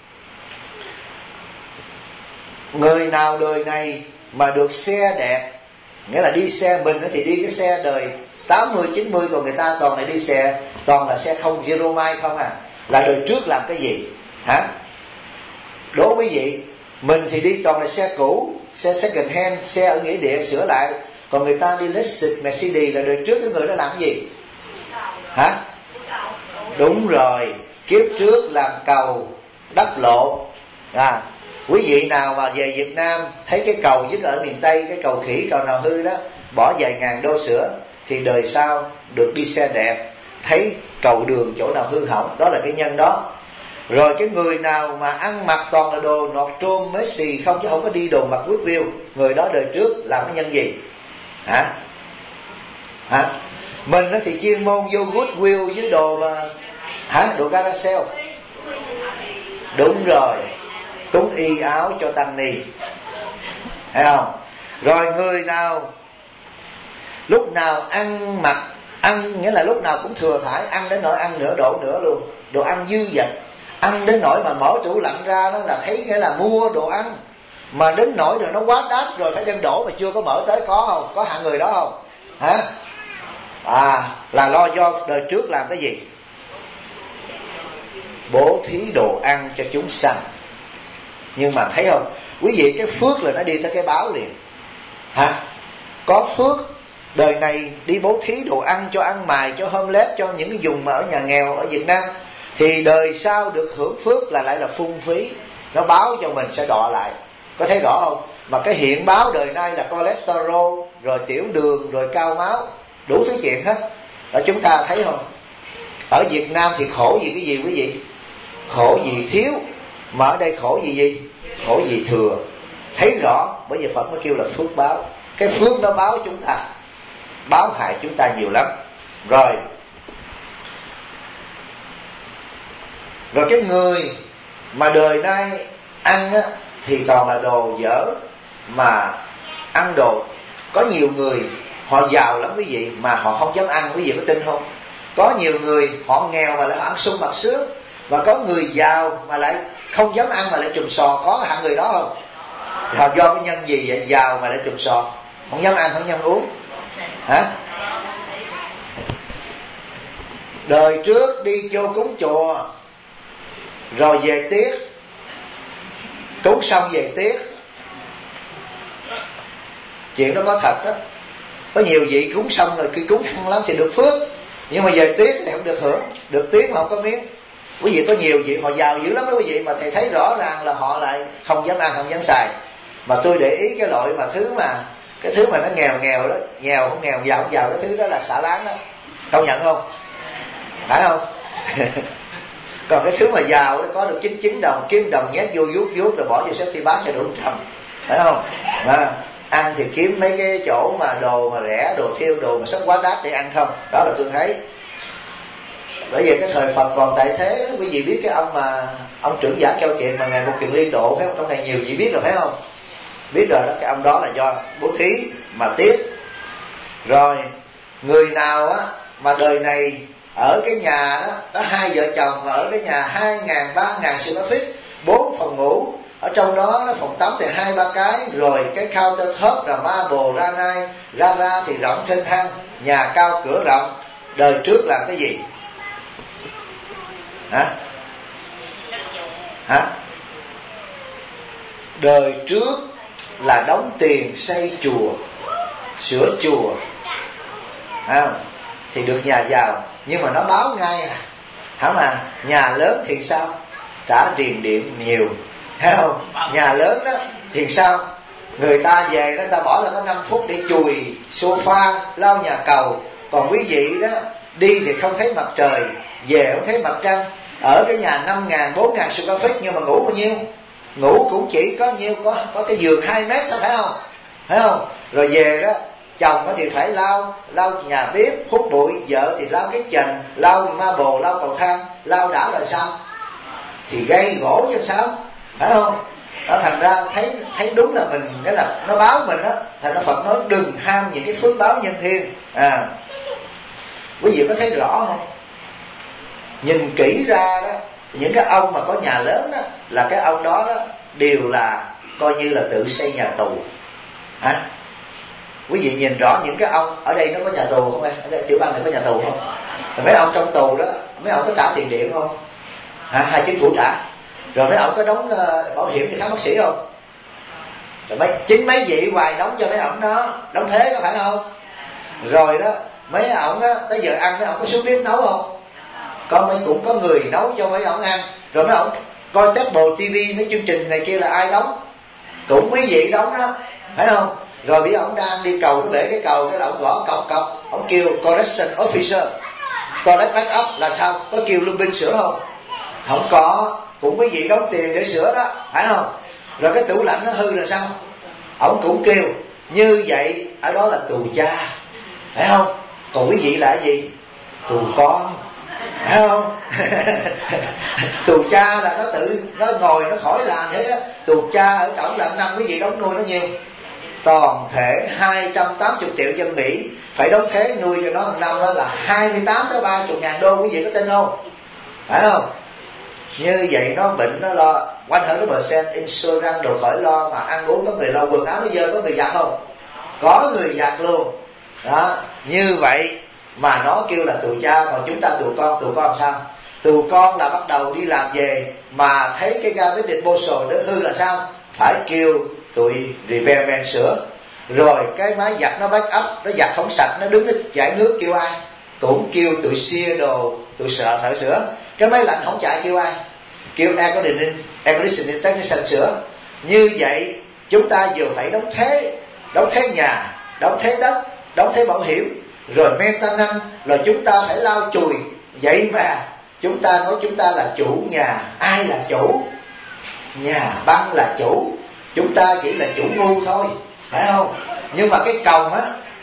người nào đời này mà được xe đẹp, nghĩa là đi xe mình thì đi cái xe đời 80, 90, còn người ta toàn là đi xe, toàn là xe không zero mile không à. Là đời trước làm cái gì hả? Đố quý vị, mình thì đi toàn là xe cũ, xe second hand, xe ở nghĩa địa sửa lại. Còn người ta đi Lexus, Mercedes là đời trước cái người đó làm cái gì hả? Đúng rồi, kiếp trước làm cầu đắp lộ. Quý vị nào mà về Việt Nam thấy cái cầu nhất ở miền Tây, cái cầu khỉ, cầu nào hư đó, bỏ vài ngàn đô sửa, thì đời sau được đi xe đẹp. Thấy cầu đường chỗ nào hư hỏng, đó là cái nhân đó. Rồi cái người nào mà ăn mặc toàn là đồ nọt trôn mới xì không, chứ không có đi đồ mặc Goodwill, người đó đời trước làm cái nhân gì hả? Mình nó thì chuyên môn vô Goodwill với đồ mà đồ Carousel. Đúng rồi, cúng y áo cho tăng ni, thấy không? Rồi người nào lúc nào ăn mặc, ăn nghĩa là lúc nào cũng thừa thải, ăn đến nỗi ăn nửa đổ nữa luôn, đồ ăn dư dật, ăn đến nỗi mà mở tủ lạnh ra đó là thấy nghĩa là mua đồ ăn, mà đến nỗi rồi nó quá đắt rồi phải đem đổ mà chưa có mở tới. Có không? Có hạng người đó không hả? Là lo do đời trước làm cái gì? Bố thí đồ ăn cho chúng sanh. Nhưng mà thấy không quý vị, cái phước là nó đi tới cái báo liền có phước đời này đi bố thí đồ ăn cho ăn mày, cho homeless, cho những cái vùng mà ở nhà nghèo ở Việt Nam, thì đời sau được hưởng phước là lại là phung phí, nó báo cho mình sẽ đọa lại. Có thấy rõ không? Mà cái hiện báo đời nay là cholesterol, rồi tiểu đường, rồi cao máu, đủ thứ chuyện hết. Đó, chúng ta thấy không? Ở Việt Nam thì khổ vì cái gì quý vị? Khổ vì thiếu. Mà ở đây khổ vì gì? Khổ vì thừa. Thấy rõ, bởi vì Phật mới kêu là phước báo. Cái phước nó báo chúng ta, báo hại chúng ta nhiều lắm. Rồi cái người mà đời nay ăn á, thì toàn là đồ dở, mà ăn đồ. Có nhiều người họ giàu lắm quý vị, mà họ không dám ăn, quý vị có tin không? Có nhiều người họ nghèo mà lại ăn sung mặc sướng, và có người giàu mà lại không dám ăn mà lại chùm sò. Có hạng người đó không? Họ do cái nhân gì vậy? Giàu mà lại chùm sò, không dám ăn, không dám uống hả? Đời trước đi vô cúng chùa rồi về tiết, cúng xong về tiết. Chuyện đó có thật đó. Có nhiều vị cúng xong rồi, khi cúng xong lắm thì được phước, nhưng mà về tiết thì không được hưởng. Được tiết mà không có miếng. Quý vị có nhiều vị họ giàu dữ lắm đó quý vị, mà thầy thấy rõ ràng là họ lại không dám ăn, không dám xài. Mà tôi để ý cái loại mà thứ mà cái thứ mà nó nghèo đó, nghèo không nghèo, giàu không giàu, cái thứ đó là xả láng đó. Công nhận không? Phải không? Còn cái thứ mà giàu nó có được 99 đồng, kiếm đồng nhét vô vuốt rồi bỏ vô xếp bát cho đủ 100, phải không? Ăn thì kiếm mấy cái chỗ mà đồ mà rẻ, đồ thiêu, đồ mà sắp quá đắt để ăn không. Đó là tôi thấy. Bởi vì cái thời Phật còn tại thế, quý vị biết cái ông mà ông trưởng giả Châu Kiệt mà ngài Ngô Kiền Liên độ, phải không? Trong này nhiều vị biết rồi phải không? Biết rồi đó, cái ông đó là do bố thí mà tiếc. Rồi người nào á mà đời này ở cái nhà đó có hai vợ chồng, mà ở cái nhà 2.000, 3.000 square feet, 4 phòng ngủ, ở trong đó nó phòng tắm thì 2-3 cái, rồi cái counter top là marble granite, ra thì rộng thênh thang, nhà cao cửa rộng. Đời trước làm cái gì hả? Đời trước là đóng tiền xây chùa, sửa chùa, thì được nhà giàu. Nhưng mà nó báo ngay mà nhà lớn thì sao? Trả tiền điện nhiều, thấy không? Nhà lớn đó thì sao? Người ta về đó, ta bỏ ra có 5 phút để chùi sofa, lau nhà cầu. Còn quý vị đó đi thì không thấy mặt trời, về không thấy mặt trăng. Ở cái nhà 5.000, 4.000 square feet nhưng mà ngủ bao nhiêu? Ngủ cũng chỉ có nhiêu, có cái giường 2 mét thôi, phải không? Thấy không? Rồi về đó, chồng thì phải lau nhà bếp, hút bụi, vợ thì lau cái trần, lau marble, lau cầu thang, lau đã rồi sao? Thì gây gỗ chứ sao? Phải không? Đó, thành ra thấy đúng là mình, cái là nó báo mình đó. Thành ra Phật nói đừng ham những cái phước báo nhân thiên. Quý vị có thấy rõ không? Nhìn kỹ ra đó, những cái ông mà có nhà lớn đó, là cái ông đó đều là coi như là tự xây nhà tù. Quý vị nhìn rõ những cái ông ở đây nó có nhà tù không em? Ở đây Tiểu Bang này có nhà tù không? Rồi mấy ông trong tù đó, mấy ông có trả tiền điện không? Hai chính phủ trả. Rồi mấy ông có đóng bảo hiểm cho khám bác sĩ không? Rồi chính mấy vị hoài đóng cho mấy ông đó, đóng thế có phải không? Rồi đó, mấy ông đó tới giờ ăn mấy ông có xuống bếp nấu không? Cũng có người nấu cho mấy ông ăn. Rồi mấy ông coi Table TV, mấy chương trình này kia là ai đóng? Cũng quý vị đóng đó, phải không? Rồi bây giờ ông đang đi cầu, cái bể cái cầu, cái ông gõ cọc, ông kêu correction officer, toilet backup là sao? Có kêu lương binh sửa không? Không có. Cũng quý vị đóng tiền để sửa đó, phải không? Rồi cái tủ lạnh nó hư là sao? Ông cũng kêu. Như vậy ở đó là tù cha, phải không? Còn quý vị là gì? Tù con, phải không? Tù cha là nó ngồi nó khỏi làm thế á. Tù cha ở trọng là năm quý vị đóng nuôi nó nhiều. Toàn thể 280 triệu dân Mỹ phải đóng thuế nuôi cho nó một năm, đó là 28 tới 30 ngàn đô. Quý vị có tin không? Phải không? Như vậy nó bệnh nó lo 100% insurance, đồ khỏi lo. Mà ăn uống có người lo, quần áo nó dơ có người giặt không? Có người giặt luôn đó. Như vậy mà nó kêu là tù cha. Còn chúng ta tù con sao? Tù con là bắt đầu đi làm về mà thấy cái garbage disposal nó hư là sao? Phải kêu tụi repairman sửa. Rồi cái máy giặt nó back up, nó giặt không sạch, nó đứng nó chảy nước, kêu ai? Cũng kêu tụi xia đồ, tụi sợ thợ sửa. Cái máy lạnh không chạy kêu ai? Kêu air conditioning technician sửa. Như vậy chúng ta vừa phải đóng thuế nhà, đóng thuế đất, đóng thuế bảo hiểm, rồi maintenance, rồi chúng ta phải lau chùi. Vậy mà chúng ta nói chúng ta là chủ nhà. Ai là chủ? Nhà băng là chủ. Chúng ta chỉ là chủ ngu thôi, phải không? Nhưng mà cái còng á,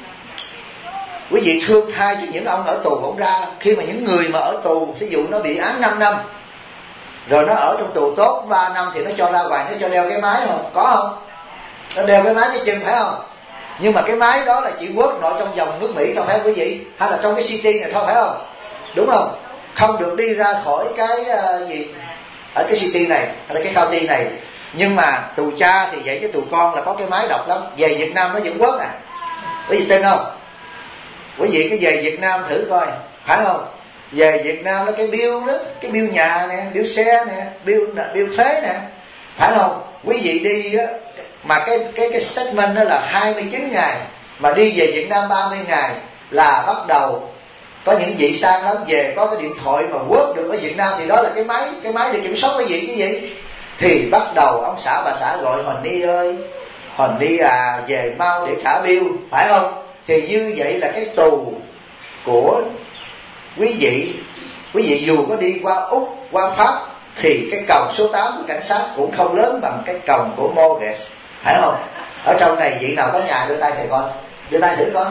quý vị thương thai cho những ông ở tù không ra. Khi mà những người mà ở tù, ví dụ nó bị án 5 năm, rồi nó ở trong tù tốt 3 năm thì nó cho ra ngoài, nó cho đeo cái máy không? Có không? Nó đeo cái máy cái chân, phải không? Nhưng mà cái máy đó là chỉ work nội trong vòng nước Mỹ thôi, phải không quý vị? Hay là trong cái city này thôi, phải không? Đúng không? Không được đi ra khỏi cái gì ở cái city này hay là cái county này. Nhưng mà tù cha thì vậy, cái tù con là có cái máy độc lắm. Về Việt Nam nó vẫn work à? Quý vị tin không? Quý vị cứ về Việt Nam thử coi, phải không? Về Việt Nam nó cái bill đó, cái bill nhà nè, bill xe nè, bill thuế nè, phải không? Quý vị đi á, mà cái statement đó là 29 ngày, mà đi về Việt Nam 30 ngày là bắt đầu có những vị sang lắm về có cái điện thoại mà work được ở Việt Nam, thì đó là cái máy để kiểm soát quý vị cái gì. Thì bắt đầu ông xã bà xã gọi Hòn Ni ơi, Hòn Ni à, về mau để trả bill, phải không? Thì như vậy là cái tù của quý vị dù có đi qua Úc, qua Pháp, thì cái còng số 8 của cảnh sát cũng không lớn bằng cái còng của Mortgage, phải không? Ở trong này vị nào có nhà đưa tay thầy coi, đưa tay thử coi.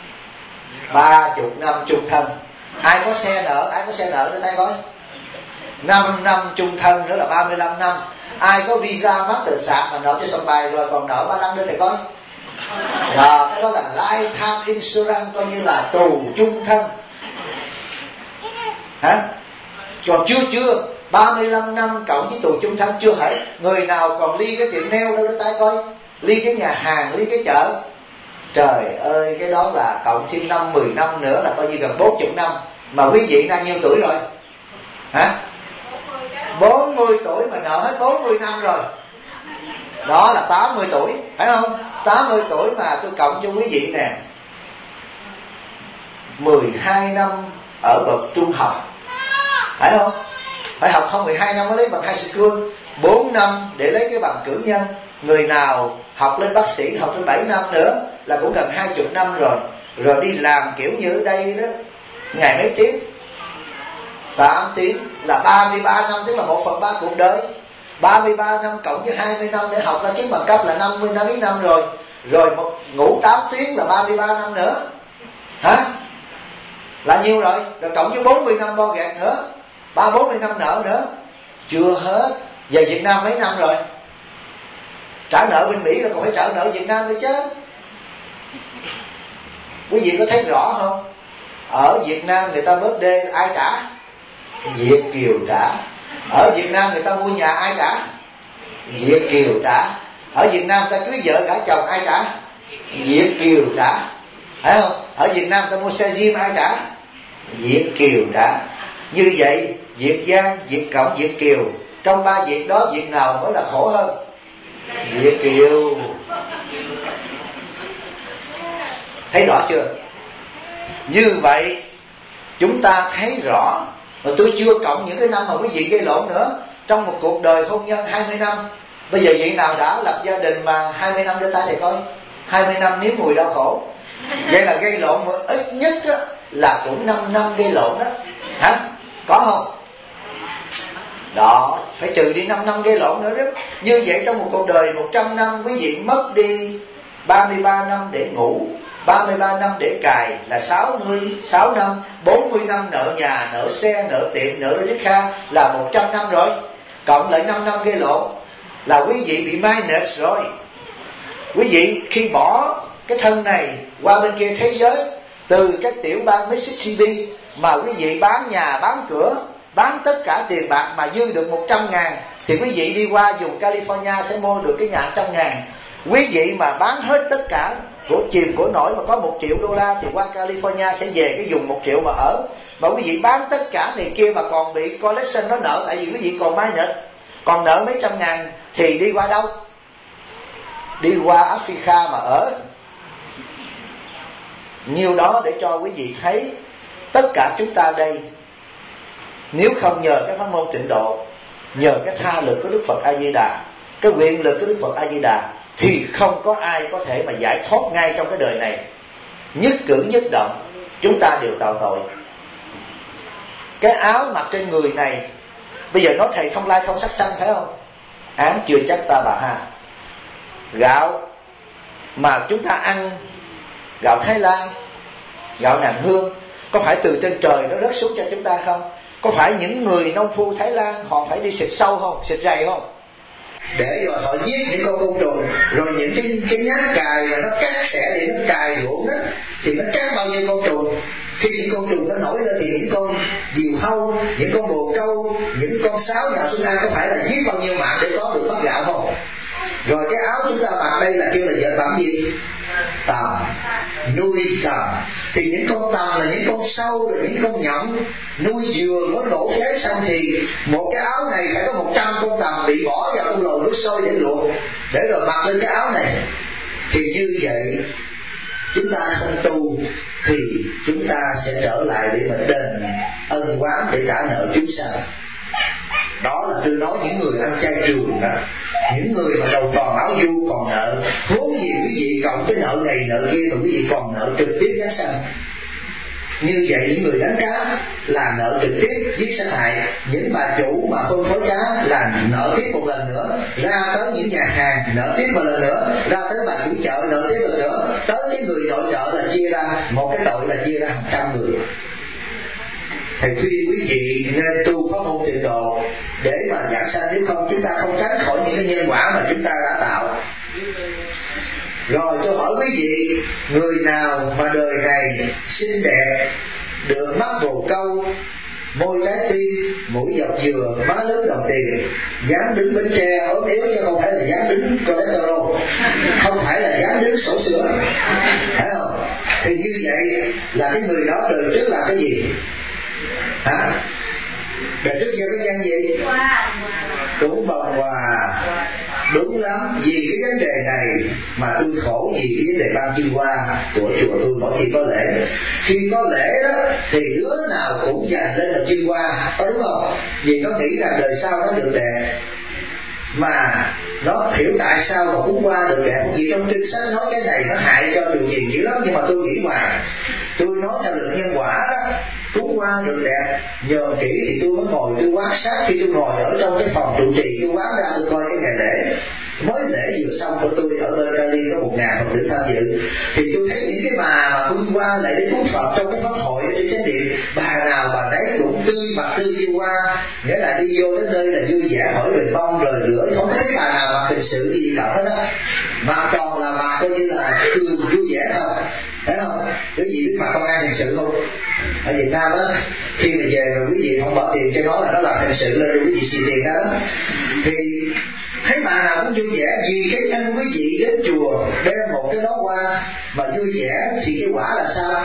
30 năm chung thân. Ai có xe nợ đưa tay coi. 5 năm chung thân nữa là 35 năm. Ai có visa master sạc mà nợ cho sòng bài rồi còn nợ 3 năm đưa thầy coi. Rồi cái đó là lifetime insurance, coi như là tù chung thân. Hả? Còn chưa 35 năm cộng với tù chung thân chưa hết. Người nào còn ly cái tiệm nail đâu đưa tay coi, ly cái nhà hàng, ly cái chợ. Trời ơi, cái đó là cộng thêm 10 năm nữa là coi như gần 40 năm. Mà quý vị đang nhiêu tuổi rồi? Hả? 40 tuổi mà nợ hết 40 năm rồi. Đó là 80 tuổi, phải không? 80 tuổi mà tôi cộng cho quý vị nè, 12 năm ở bậc trung học, phải không? Phải học không 12 năm mới lấy bằng high school, 4 năm để lấy cái bằng cử nhân. Người nào học lên bác sĩ, học lên 7 năm nữa là cũng gần 20 năm rồi. Rồi đi làm kiểu như ở đây đó, ngày mấy tiếng? 8 tiếng là 33 năm, tức là 1/3 cuộc đời. 33 năm cộng với 20 năm để học ra chứng bằng cấp là 50 năm rồi. Rồi ngủ 8 tiếng là 33 năm nữa. Hả? Là nhiêu rồi? Rồi cộng với 40 năm bo gạt nữa, 30-40 năm nợ nữa. Chưa hết. Về Việt Nam mấy năm rồi? Trả nợ bên Mỹ là còn phải trả nợ Việt Nam nữa chứ. Quý vị có thấy rõ không? Ở Việt Nam người ta birthday ai trả? Việt kiều trả. Ở Việt Nam người ta mua nhà ai trả? Việt kiều trả. Ở Việt Nam người ta cưới vợ gả chồng ai trả? Việt kiều trả. Phải không? Ở Việt Nam người ta mua xe gym ai trả? Việt kiều trả. Như vậy Việt Giang, Việt Cộng, Việt kiều, trong ba Việt đó Việt nào mới là khổ hơn? Việt kiều. Thấy rõ chưa? Như vậy chúng ta thấy rõ. Mà tôi chưa cộng những cái năm mà quý vị gây lộn nữa. Trong một cuộc đời hôn nhân 20 năm. Bây giờ vị nào đã lập gia đình mà 20 năm đưa tay để coi? 20 năm nếm mùi đau khổ. Vậy là gây lộn ít nhất á, là cũng 5 năm gây lộn đó. Hả? Có không? Đó, phải trừ đi 5 năm gây lộn nữa đó. Như vậy trong một cuộc đời 100 năm quý vị mất đi 33 năm để ngủ, 33 năm để cài là 66 năm, 40 năm nợ nhà, nợ xe, nợ tiệm, nợ credit card là 100 năm rồi. Cộng lại 5 năm gây lộn là quý vị bị minus rồi. Quý vị khi bỏ cái thân này qua bên kia thế giới, từ các tiểu bang Mississippi mà quý vị bán nhà, bán cửa, bán tất cả tiền bạc mà dư được 100.000 thì quý vị đi qua vùng California sẽ mua được cái nhà 100.000. Quý vị mà bán hết tất cả của chìm của nổi mà có 1 triệu đô la thì qua California sẽ về cái vùng 1 triệu mà ở. Mà quý vị bán tất cả này kia mà còn bị collection nó nợ, tại vì quý vị còn minus, còn nợ mấy trăm ngàn thì đi qua đâu? Đi qua Africa mà ở. Nhiêu đó để cho quý vị thấy tất cả chúng ta đây, nếu không nhờ cái pháp môn Tịnh Độ, nhờ cái tha lực của Đức Phật A Di Đà, cái quyền lực của Đức Phật A Di Đà, thì không có ai có thể mà giải thoát ngay trong cái đời này. Nhất cử nhất động chúng ta đều tạo tội. Cái áo mặc trên người này, bây giờ nói thầy không lai không sắc sanh, phải không? Án chưa chắc ta bà ha. Gạo mà chúng ta ăn, gạo Thái Lan, gạo nàng hương, có phải từ trên trời nó rớt xuống cho chúng ta không? Có phải những người nông phu Thái Lan họ phải đi xịt sâu không, xịt rầy không, để rồi họ giết những con côn trùng, rồi những cái nhát cài mà nó cắt xẻ để nó cài ruộng đó, thì nó cắt bao nhiêu con trùng. Khi những con trùng nó nổi lên thì những con diều hâu, những con bồ câu, những con sáo nhào xuống ăn, có phải là giết bao nhiêu mạng để có được bát gạo không? Rồi cái áo chúng ta mặc đây là kêu là dệt bằng gì? Tằm, nuôi tằm. Thì những con tằm là những con sâu, là những con nhộng. Nuôi vừa mới nổ phế xong thì một cái áo này phải có 100 con tằm bị bỏ vào trong lò nước sôi để luộc, để rồi mặc lên cái áo này. Thì như vậy chúng ta không tu thì chúng ta sẽ trở lại để mà đền ân oán, để trả nợ chúng sanh. Đó là tôi nói những người ăn chay trường đó, những người mà đầu tròn áo du còn nợ, vốn gì quý vị cộng cái nợ này nợ kia mà quý vị còn nợ trực tiếp giáng sanh. Như vậy những người đánh cá là nợ trực tiếp giết sát hại, những bà chủ mà phân phối giá là nợ tiếp một lần nữa, ra tới những nhà hàng nợ tiếp một lần nữa, ra tới bà chủ chợ nợ tiếp một lần nữa, tới cái người nội trợ là chia ra một cái tội, là chia ra hàng trăm người. Thầy khuyên quý vị nên tu pháp môn Tịnh Độ để mà giảng sanh, nếu không chúng ta không tránh khỏi những cái nhân quả mà chúng ta đã tạo. Rồi tôi hỏi quý vị, người nào mà đời này xinh đẹp, được mắt bồ câu, môi trái tim, mũi dọc dừa, má lớn đồng tiền, dáng đứng bánh tre ốm yếu, chứ không phải là dáng đứng cholesterol, không phải là dáng đứng sổ sữa, phải không? Thì như vậy là cái người đó đời trước làm cái gì? Hả? Đời trước Trước giờ có nhân gì? Cúng bằng quà. Đúng lắm. Vì cái vấn đề này mà tôi khổ, vì cái vấn đề ban chim hoa của chùa tôi mỗi khi có lễ. Khi có lễ đó thì đứa nào cũng dành lên là chim hoa, có đúng không? Vì nó nghĩ rằng đời sau nó được đẹp. Mà nó hiểu tại sao mà cúng hoa được đẹp. Vì trong kinh sách nói cái này nó hại cho điều gì dữ lắm. Nhưng mà tôi nghĩ ngoài, tôi nói theo luật nhân quả đó, cúng hoa được đẹp nhờ kỹ thì tôi mới ngồi tôi quan sát. Khi tôi ngồi ở trong cái phòng trụ trì, tôi quán ra tôi coi cái ngày lễ. Mới lễ vừa xong của tôi ở bên Cali có 1.000 Phật tử tham dự, thì tôi thấy những cái bà mà bưng hoa lại để cúng Phật trong cái pháp hội ở trên chánh điện, bà nào bà nấy cũng tươi mặt tươi như hoa, nghĩa là đi vô tới nơi là vui vẻ, hỏi bình bông rồi rửa, không thấy bà nào mặc hình sự gì cả hết á, mặt toàn là mặt coi như là cười vui vẻ thôi, thấy không? Quý vị biết mặt công an hình sự không? Ở Việt Nam á, khi mà về rồi quý vị không bỏ tiền cho nó là nó làm hình sự lên, rồi quý vị xì tiền ra đó, thì thấy bà nào cũng vui vẻ. Vì cái nhân quý vị đến chùa đem một cái đó qua mà vui vẻ thì cái quả là sao?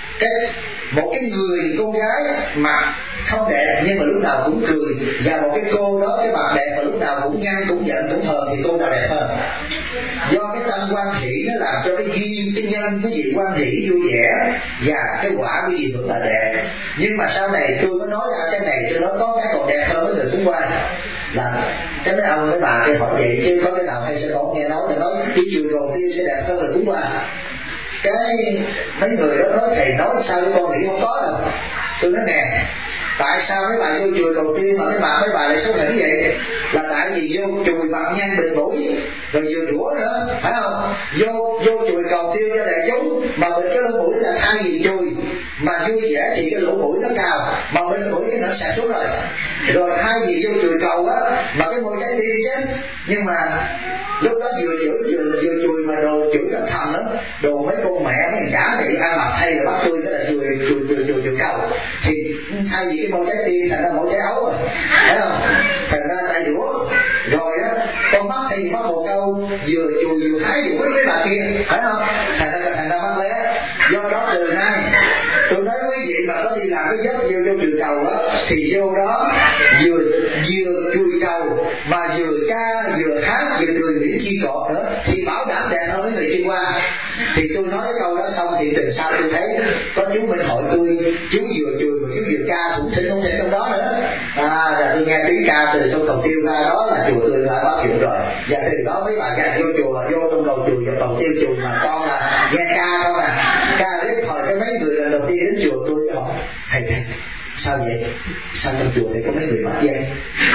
Một cái người con gái mặt không đẹp nhưng mà lúc nào cũng cười, và một cái cô đó cái mặt đẹp mà lúc nào cũng nhăn cũng giận cũng hờn, thì cô nào đẹp hơn? Do cái tâm quan hỷ nó làm cho cái duyên, cái nhân quý vị quan hỷ vui vẻ, và cái quả quý vị vẫn là đẹp. Nhưng mà sau này tôi mới nói ra cái này, tôi nói có cái còn đẹp hơn với người cúng qua là cái mấy ông mấy bà kia hỏi vậy chứ có cái nào hay sẽ không nghe nói, thì nói đi chùa cầu tiêu sẽ đẹp hơn là cúng qua. Cái mấy người đó nói thầy nói sao với con nghĩ không có đâu. Tôi nói nè, tại sao mấy bà vô chùa cầu tiêu mà cái mặt mấy bà lại xấu hỉnh vậy? Là tại vì vô chùi mặt nhăn bịt mũi rồi vừa rủa nữa, phải không? Vô chùi cầu tiêu cho đại chúng mà bịt cái lỗ mũi là thay vì chùi mà vui vẻ thì cái lỗ mũi nó cao, mà bịt mũi cái nó sạch xuống rồi. Rồi thay vì vô chùi cầu á mà cái môi trái tim chứ, nhưng mà lúc đó vừa chùi mà đồ chửi thầm thầm đó, đồ mấy con mẹ mấy thằng chả này ăn mặc thay rồi bắt tôi cái là chùi cầu, thì thay vì cái môi trái tim thành ra môi trái ấu rồi, phải không? Thành ra tay đũa. Rồi á, con mắt thay vì mắt bồ câu vừa chùi vừa hái vừa mấy bà kia, phải không? Thành ra mắt lé. Do đó từ nay tôi nói quý vị mà có đi làm cái giấc vô chùi cầu á, thì vô đó vừa chùi cầu mà vừa ca vừa hát vừa cười miễn chi cọt nữa, thì bảo đảm đẹp hơn với người đi qua. Thì tôi nói cái câu đó xong thì từ sau tôi thấy có chú bên hội tôi, chú vừa chùi mà chú vừa ca cũng thỉnh không thể trong đó nữa. Rồi tôi nghe tiếng ca từ trong cầu tiêu ra, đó là chùa tôi đã có chuyện rồi. Và từ đó mấy bà dành vô chùa, vô trong cầu chùi, vào cầu tiêu chùi mà con là nghe ca không à, ca riết. Hồi cái mấy người lần đầu tiên đến chùa tôi hỏi thầy sao vậy? Sao trong chùa thì có mấy người bắt dây?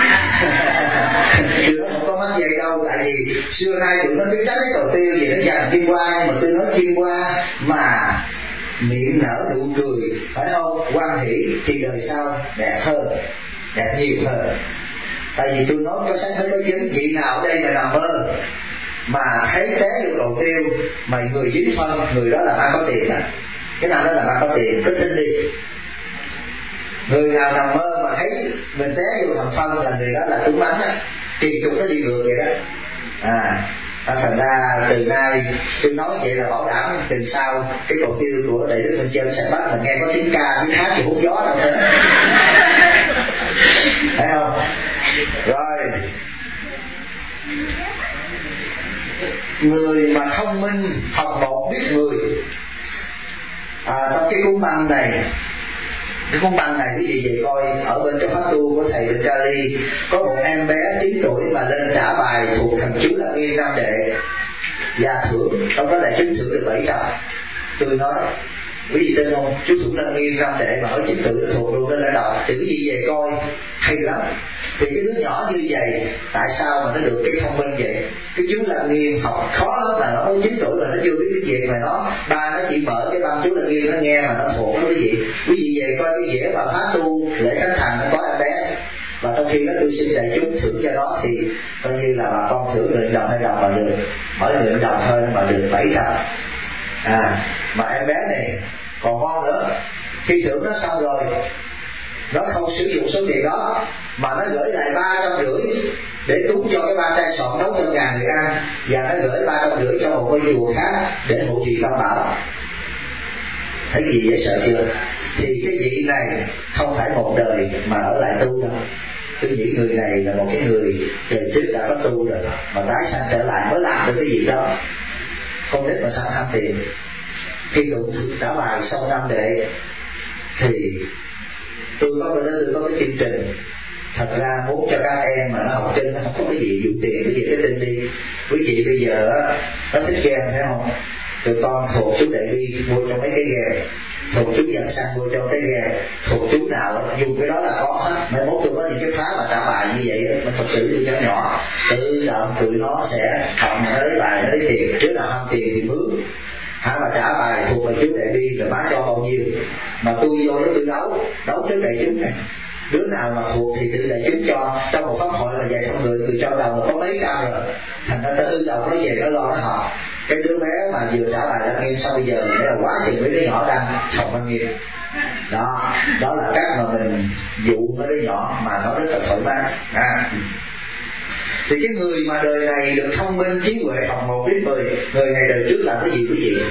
Tôi nói không có bắt dây đâu, tại vì xưa nay tụi nó biết tránh cái cầu tiêu gì nó dành kim qua, nhưng mà tôi nói kim qua mà miệng nở nụ cười, phải không? Quan hỷ thì đời sau đẹp hơn, đẹp nhiều hơn. Tại vì tôi nói có sách mới có chứng, vị nào ở đây mà nằm mơ mà thấy té vô cầu tiêu mà người dính phân, người đó là ăn có tiền à. Cái nào đó là ăn có tiền, cứ tin đi. Người nào nằm mơ mà thấy mình té vô thằng phân là người đó là trúng bánh á, kỳ trục nó đi ngược vậy đó. Thành ra từ nay tôi nói vậy là bảo đảm từ sau cái cầu tiêu của Đại Đức Minh Chân sẽ bắt mà nghe có tiếng ca tiếng hát thì hút gió đâu nữa, thấy không? Rồi, người mà thông minh học một biết người. Trong cái cuốn băng này, quý vị về coi ở bên cái pháp tu của thầy Bình Cali, có một em bé 9 tuổi mà lên trả bài thuộc thần chú Lăng Nghiêm 5 đệ và thưởng, trong đó đại chúng thưởng được 700. Tôi nói quý vị tin không, chú thưởng Lăng Nghiêm 5 đệ mà ở 9 tuổi nó thuộc luôn, nên là đọc thì quý vị về coi hay lắm. Thì cái đứa nhỏ như vậy tại sao mà nó được cái thông minh vậy? Cái chú Lăng Nghiêm học khó lắm, mà nó mới 9 tuổi mà nó chưa biết cái gì, mà ba nó chỉ mở cái băng chú Lăng Nghiêm nó nghe mà nó thuộc đó. Quý vị về coi cái dĩa mà phá tu lễ khánh thành nó có em bé, và trong khi đó tôi xin đại chúng thưởng cho nó thì coi như là bà con thưởng người đồng hay đồng mà được, mỗi người đồng hơn mà được 700. Mà em bé này còn ngon nữa, khi thưởng nó xong rồi nó không sử dụng số tiền đó mà nó gửi lại 350 để cúng cho cái ban trai soạn nấu cho 1000 người ăn, và nó gửi 350 cho một ngôi chùa khác để hộ trì tam bảo. Thấy gì dễ sợ chưa? Thì cái vị này không phải một đời mà ở lại tu đâu. Tôi nghĩ người này là một cái người đời trước đã có tu rồi, mà tái sanh trở lại mới làm được cái gì đó. Con nít mà sao ham tiền. Khi tụng trả bài xong 5 đệ thì tôi có cái chương trình. Thật ra muốn cho các em mà nó học trên nó không có cái gì dụ tiền, cái gì cái tin đi. Quý vị bây giờ á, nó thích game phải không? Tụi con thuộc chú Đại Bi mua cho mấy cái game, thuộc chú Dân Sanh mua cho cái game, thuộc chú nào dùng cái đó là có hết. Mai mốt tôi có những cái khóa mà trả bài như vậy á, mà Phật tử tôi nhỏ nhỏ tự động tụi nó sẽ học mà nó lấy bài, nó lấy tiền. Trước nào ham tiền thì mướn. Mà trả bài thuộc bài chú Đại Bi là bán cho bao nhiêu, mà tôi vô đó tôi đấu trước đại chúng này. Đứa nào mà thuộc thì tự đại chúng cho. Trong một pháp hội mà vài trăm người, tôi cho đầu là có mấy trăm rồi. Thành ra nó hư đầu nó về nó lo nó học. Cái đứa bé mà vừa trả bài Lăng Nghiêm xong bây giờ nghĩa là quá chừng mấy đứa nhỏ đang học Lăng Nghiêm. Đó là cách mà mình dụ mấy đứa nhỏ mà nó rất là thoải mái. Thì cái người mà đời này được thông minh trí huệ học 1 đến 10, người này đời trước làm cái gì quý vị?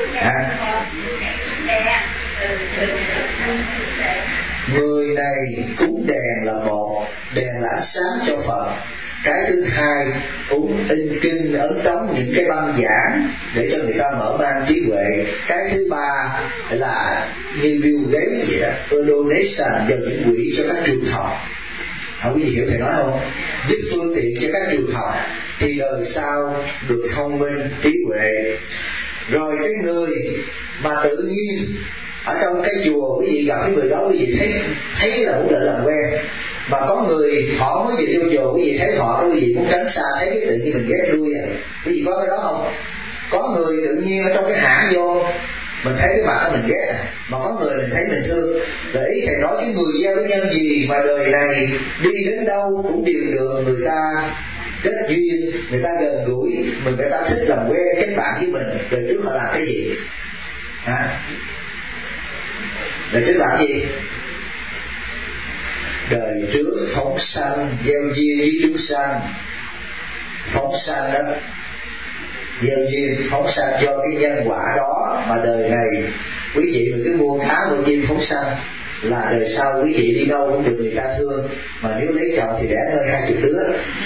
Người này cúng đèn là một, đèn là ánh sáng cho Phật. Cái thứ hai, in kinh ấn tống những cái băng giảng để cho người ta mở mang trí huệ. Cái thứ ba là như Bill Gates vậy đó, donation vào những quỹ cho các trường học. Quý vị hiểu thầy nói không? Giúp phương tiện cho các trường học thì đời sau được thông minh trí huệ. Rồi cái người mà tự nhiên ở trong cái chùa, quý vị gặp cái người đó, quý vị thấy là muốn lợi làm quen. Mà có người họ mới vừa vô chùa, quý vị thấy họ, quý vị muốn tránh xa, thấy cái tự nhiên mình ghét lui à. Quý vị có cái đó không? Có người tự nhiên ở trong cái hãng vô, mình thấy cái mặt đó mình ghét à. Mà có người mình thấy mình thương. Rồi ý thầy nói cái người gieo cái nhân gì mà đời này đi đến đâu cũng đều được người ta kết duyên, người ta gần gũi, người ta thích làm quen kết bạn với mình. Đời trước họ làm cái gì? Đời trước làm gì? Đời trước phóng sanh gieo duyên với chúng sanh. Phóng sanh đó, gieo duyên phóng sanh do cái nhân quả đó. Mà đời này quý vị mà cứ mua cá mua chim phóng sanh là đời sau quý vị đi đâu cũng được người ta thương. Mà nếu lấy chồng thì đẻ hơn 20 đứa.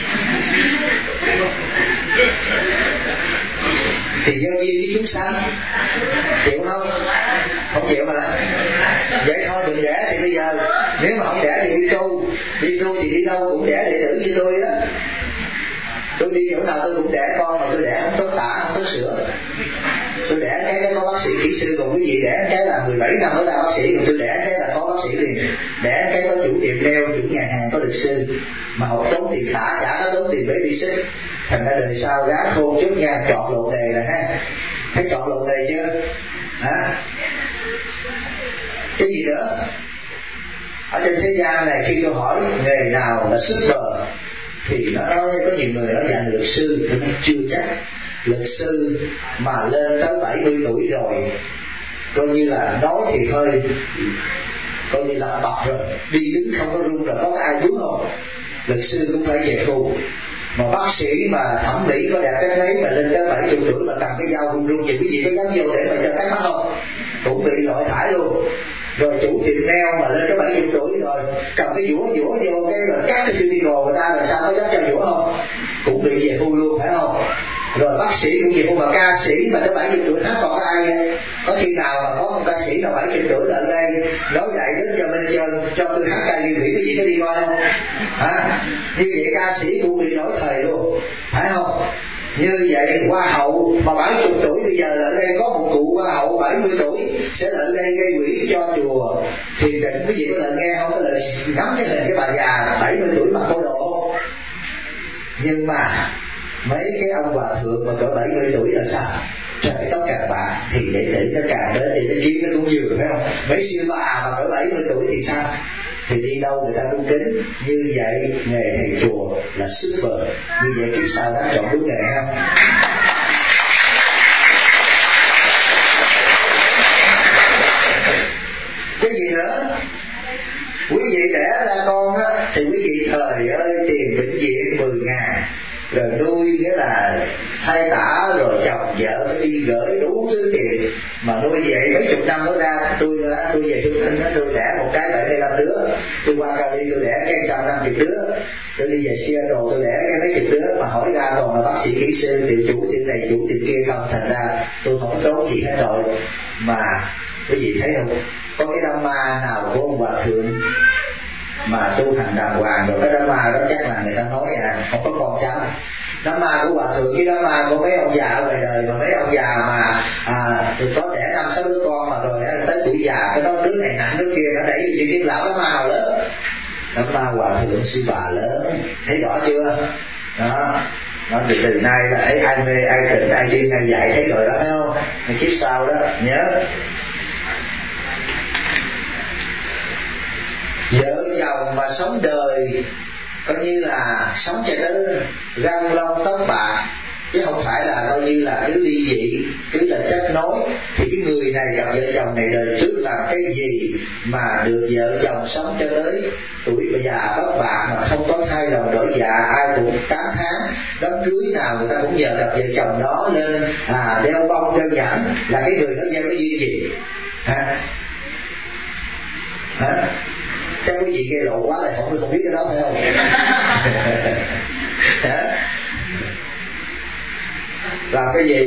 Thì gieo duyên với chúng sanh, chịu không? Không chịu mà. Vậy thôi đừng đẻ. Thì bây giờ nếu mà không đẻ thì đi tu thì đi đâu cũng đẻ đệ tử như tôi đó. Tôi đi chỗ nào tôi cũng đẻ con, mà tôi đẻ không tốt tả, không tốt sữa. Tôi đẻ cái có bác sĩ kỹ sư, còn quý vị đẻ cái là 17 năm mới ra bác sĩ, còn tôi đẻ cái là có bác sĩ liền. Đẻ cái có chủ tiệm nail, chủ nhà hàng, có luật sư, mà học tốn tiền tả, chả có tốn tiền babysit. Thành ra đời sau ráng khôn chút nha, chọn lộn nghề rồi ha. Thấy chọn lộn nghề chưa? Cái gì nữa? Ở trên thế gian này khi tôi hỏi nghề nào là super thì nó nói có nhiều người nói rằng luật sư, tôi nói chưa chắc. Luật sư mà lên tới 70 tuổi rồi coi như là nói thì hơi coi như là bập rồi, đi đứng không có run rồi, có ai vướng không? Luật sư cũng phải về khu. Mà bác sĩ mà thẩm mỹ có đẹp cái mấy mà lên tới 70 tuổi mà cầm cái dao run run thì quý vị có dám vô để mà cho cắt mắt không? Cũng bị loại thải luôn. Rồi chủ tiệm nail mà lên tới 70 tuổi rồi cầm cái dũa vô cái rồi cắt cái cuticle người ta, rồi sao có dám cho dũa không? Cũng bị về hưu luôn, phải không? Rồi bác sĩ cũng về hưu. Mà ca sĩ mà tới 70 tuổi hát còn có ai? Có khi nào mà có một ca sĩ nào 70 tuổi lại đây nói đại đức cho Minh Trân cho tôi hát ca Duy Mỹ, quý vị có đi coi không? Như vậy ca sĩ cũng bị lỗi thời luôn, phải không? Như vậy hoa hậu mà 70 tuổi bây giờ là ở đây có một cụ hoa hậu 70 tuổi sẽ lại đây gây quỹ cho chùa Thiền Định. Quý vị có lần nghe không? Có lần ngắm cái hình cái bà già 70 tuổi mặc cô đồ không? Nhưng mà mấy cái ông hòa thượng mà cỡ 70 tuổi là sao? Trời tóc càng bạc thì đệ tử nó càng đến, để nó kiếm nó cũng vừa, phải không? Mấy sư bà mà cỡ 70 tuổi thì sao? Thì đi đâu người ta cũng kính. Như vậy nghề thầy chùa là super. Như vậy kiếp sau đã chọn đúng nghề không? Cái gì nữa? Quý vị đẻ ra con á thì quý vị thời ơi tiền bệnh viện 10.000, rồi nuôi nghĩa là thay tả, rồi chồng vợ phải đi gửi đủ thứ tiền. mà nuôi vậy mấy chục năm mới ra. Tôi về Hương Thinh đó, tôi đẻ một cái 75 đứa, tôi qua Cali tôi đẻ cái 150 đứa, tôi đi về Seattle tôi đẻ cái mấy chục đứa, mà hỏi ra toàn là bác sĩ kỹ sư, tiệm chủ tiệm này chủ tiệm kia không. Thành ra tôi không có tốn gì hết rồi. Mà quý vị thấy không, có cái Dhamma nào của ông Hòa Thượng mà tu hành đàng hoàng rồi, cái Dhamma đó chắc là người ta nói không có con cháu. Dhamma của Hòa Thượng với Dhamma của mấy ông già ở ngoài đời, mà mấy ông già mà có đẻ 5-6 đứa con mà rồi tới tuổi già cái đó đứa này nặng đứa kia nó đẩy về cái lão Dhamma nào lớn. Dhamma Hòa Thượng Sư Bà lớn, thấy rõ chưa? Đó, nó từ nay là thấy ai mê ai tỉnh ai điên ai dạy, thấy rồi đó thấy không? Ngày kiếp sau đó nhớ. Vợ chồng mà sống đời coi như là sống cho tới răng long tóc bạc, chứ không phải là coi như là cứ ly dị, cứ là chấp nối. Thì cái người này gặp vợ chồng này đời trước làm cái gì mà được vợ chồng sống cho tới tuổi già tóc bạc mà không có thay lòng đổi dạ, ai cũng 8 tháng. Đám cưới nào người ta cũng nhờ gặp vợ chồng đó lên đeo bông đeo nhẫn, là cái người đó gieo cái duyên gì hả? Chắc quý vị gây lộ quá là không biết cái đó phải không? Làm cái gì?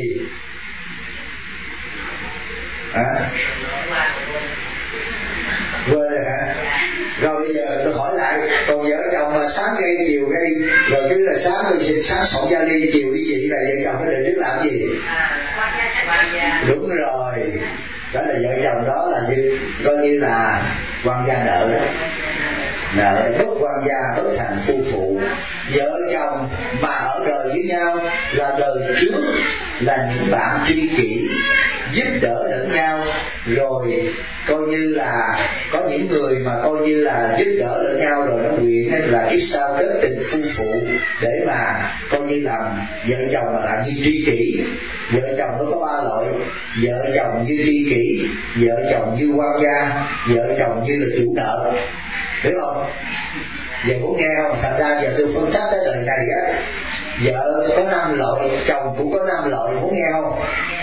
Quên rồi hả? Rồi bây giờ tôi hỏi lại, còn vợ chồng mà sáng gây chiều gây, rồi cứ là sáng soạn gia ly chiều đi gì là vợ chồng nó đời trước làm gì? Đúng rồi, đó là vợ chồng đó là như coi như là quan gia nợ đó, nợ bất quan gia bất thành phu phụ. Vợ chồng mà ở đời với nhau là đời trước là những bạn tri kỷ, giúp đỡ lẫn nhau, rồi coi như là có những người mà coi như là giúp đỡ lẫn nhau, rồi nó nguyện là kiếp sau kết tình phu phụ, để mà coi như làm vợ chồng mà làm như tri kỷ. Vợ chồng nó có 3 loại: vợ chồng như tri kỷ, vợ chồng như quan gia, vợ chồng như là chủ nợ. Hiểu không? Giờ muốn nghe không? Thật ra giờ tôi phân tích cái đời này á, vợ có 5 loại, chồng cũng có 5 loại, muốn nghe không?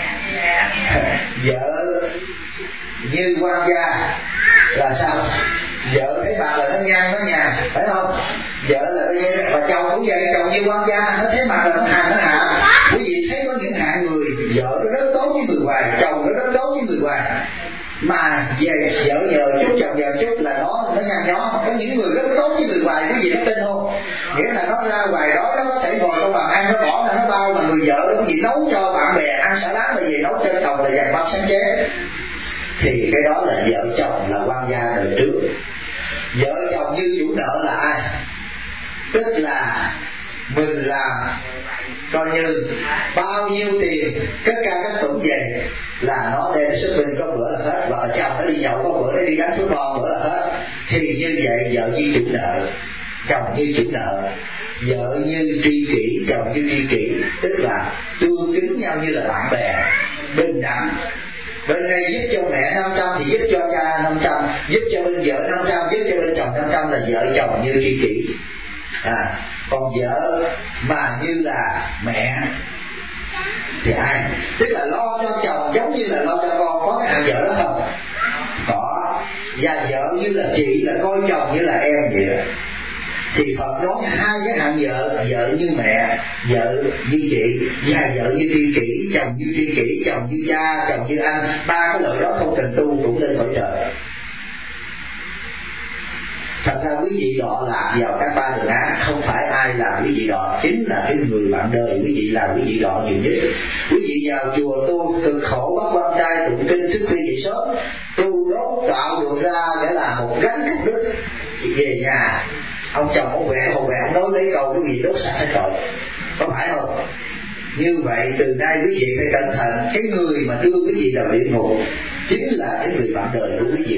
Vợ như quan gia là sao? Vợ thấy mặt là nó nhăn nó nhàn, phải không? Vợ là nó như, và chồng cũng vậy, chồng như quan gia, nó thấy mặt là nó hành nó hạ. Quý vị thấy có những hạng người vợ nó rất tốt với người ngoài, chồng nó rất tốt với người ngoài, mà về vợ nhờ chút chồng nhờ chút là nó nhăn nhó. Có những người rất tốt với người ngoài, quý vị có tin không? Nghĩa là nó ra ngoài đó nó có thể ngồi trong bàn ăn, nó bỏ ra nó bao, mà người vợ nó có gì nấu cho bạn bè ăn xả lá, mà về nấu cho chồng là dàn mâm sáng chế. Thì cái đó là vợ chồng là quan gia đời trước. Vợ chồng như chủ nợ là ai? Tức là mình làm coi như bao nhiêu tiền cất ca cất tụng về là nó đem đi shopping có bữa là hết, hoặc là chồng nó đi nhậu có bữa nó đi đánh football bữa là hết. Thì như vậy vợ như chủ nợ, chồng như chủ nợ. Vợ như tri kỷ, chồng như tri kỷ, tức là tương kính nhau như là bạn bè, bình đẳng. Bên này giúp cho mẹ 500 thì giúp cho cha 500, giúp cho bên vợ 500, giúp cho bên chồng 500, là vợ chồng như tri kỷ. Còn vợ mà như là mẹ thì ai? Tức là lo cho chồng giống như là lo cho con. Có cái hạng vợ đó không? Có. Và vợ như là chị, là coi chồng như là em vậy đó. Thì Phật nói 2 cái hạng vợ: vợ như mẹ, vợ như chị, và vợ như tri kỷ, chồng như tri kỷ, chồng như cha, chồng như anh. 3 cái loại đó không cần tu cũng lên cõi trời. Thật ra quý vị đọa lạc vào các 3 đường ác, không phải ai làm quý vị đọa, chính là cái người bạn đời quý vị làm quý vị đọa nhiều nhất. Quý vị vào chùa tu cực khổ bắt quan trai tụng kinh thức khuya dậy sớm, tu đốt tạo được ra để làm một gánh công đức, chị về nhà ông chồng ông quẹ ông nói lấy câu cái gì đốt sạch hết rồi, có phải không? Như vậy từ nay quý vị phải cẩn thận, cái người mà đưa quý vị vào địa ngục chính là cái người bạn đời của quý vị.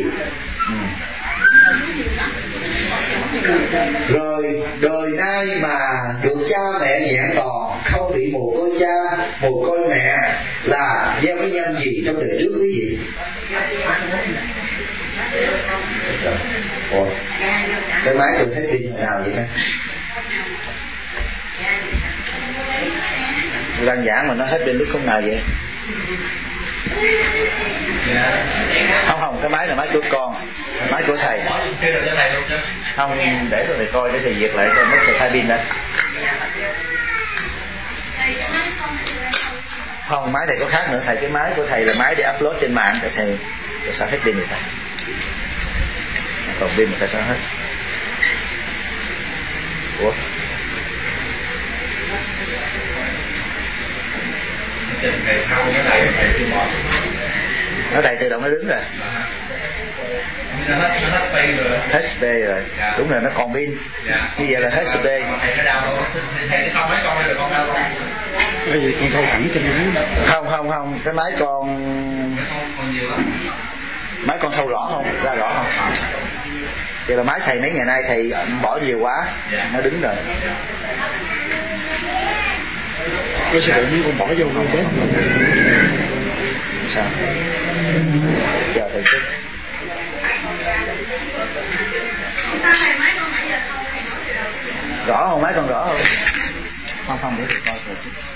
Rồi đời nay mà được cha mẹ vẹn toàn, không bị mồ côi cha mồ côi mẹ, là gieo cái nhân gì trong đời trước quý vị? Ủa, cái máy tôi hết pin hồi nào vậy đó? Đang giảng mà nó hết pin lúc không nào vậy? Không, cái máy là máy của con, máy của thầy. Không, để tôi thầy coi, để thầy duyệt lại coi mất thầy thay pin đã. Không, máy thầy có khác nữa thầy. Cái máy của thầy là máy để upload trên mạng. Để thầy sao hết pin người ta, còn pin mà tại sao hết. Ủa, nó đầy tự động, nó đứng rồi, hết SP rồi. Đúng rồi, nó còn pin như vậy là hết SP. Cái gì con thâu thẳng trên máy đó? Không, cái máy con thâu rõ không, ra rõ không? Vậy là máy thầy mấy ngày nay thầy bỏ nhiều quá, nó đứng rồi. Có sẽ bị con bỏ vô không bớt sao? Giờ thầy sức rõ không? Máy con rõ không? Không, để thầy coi thầy.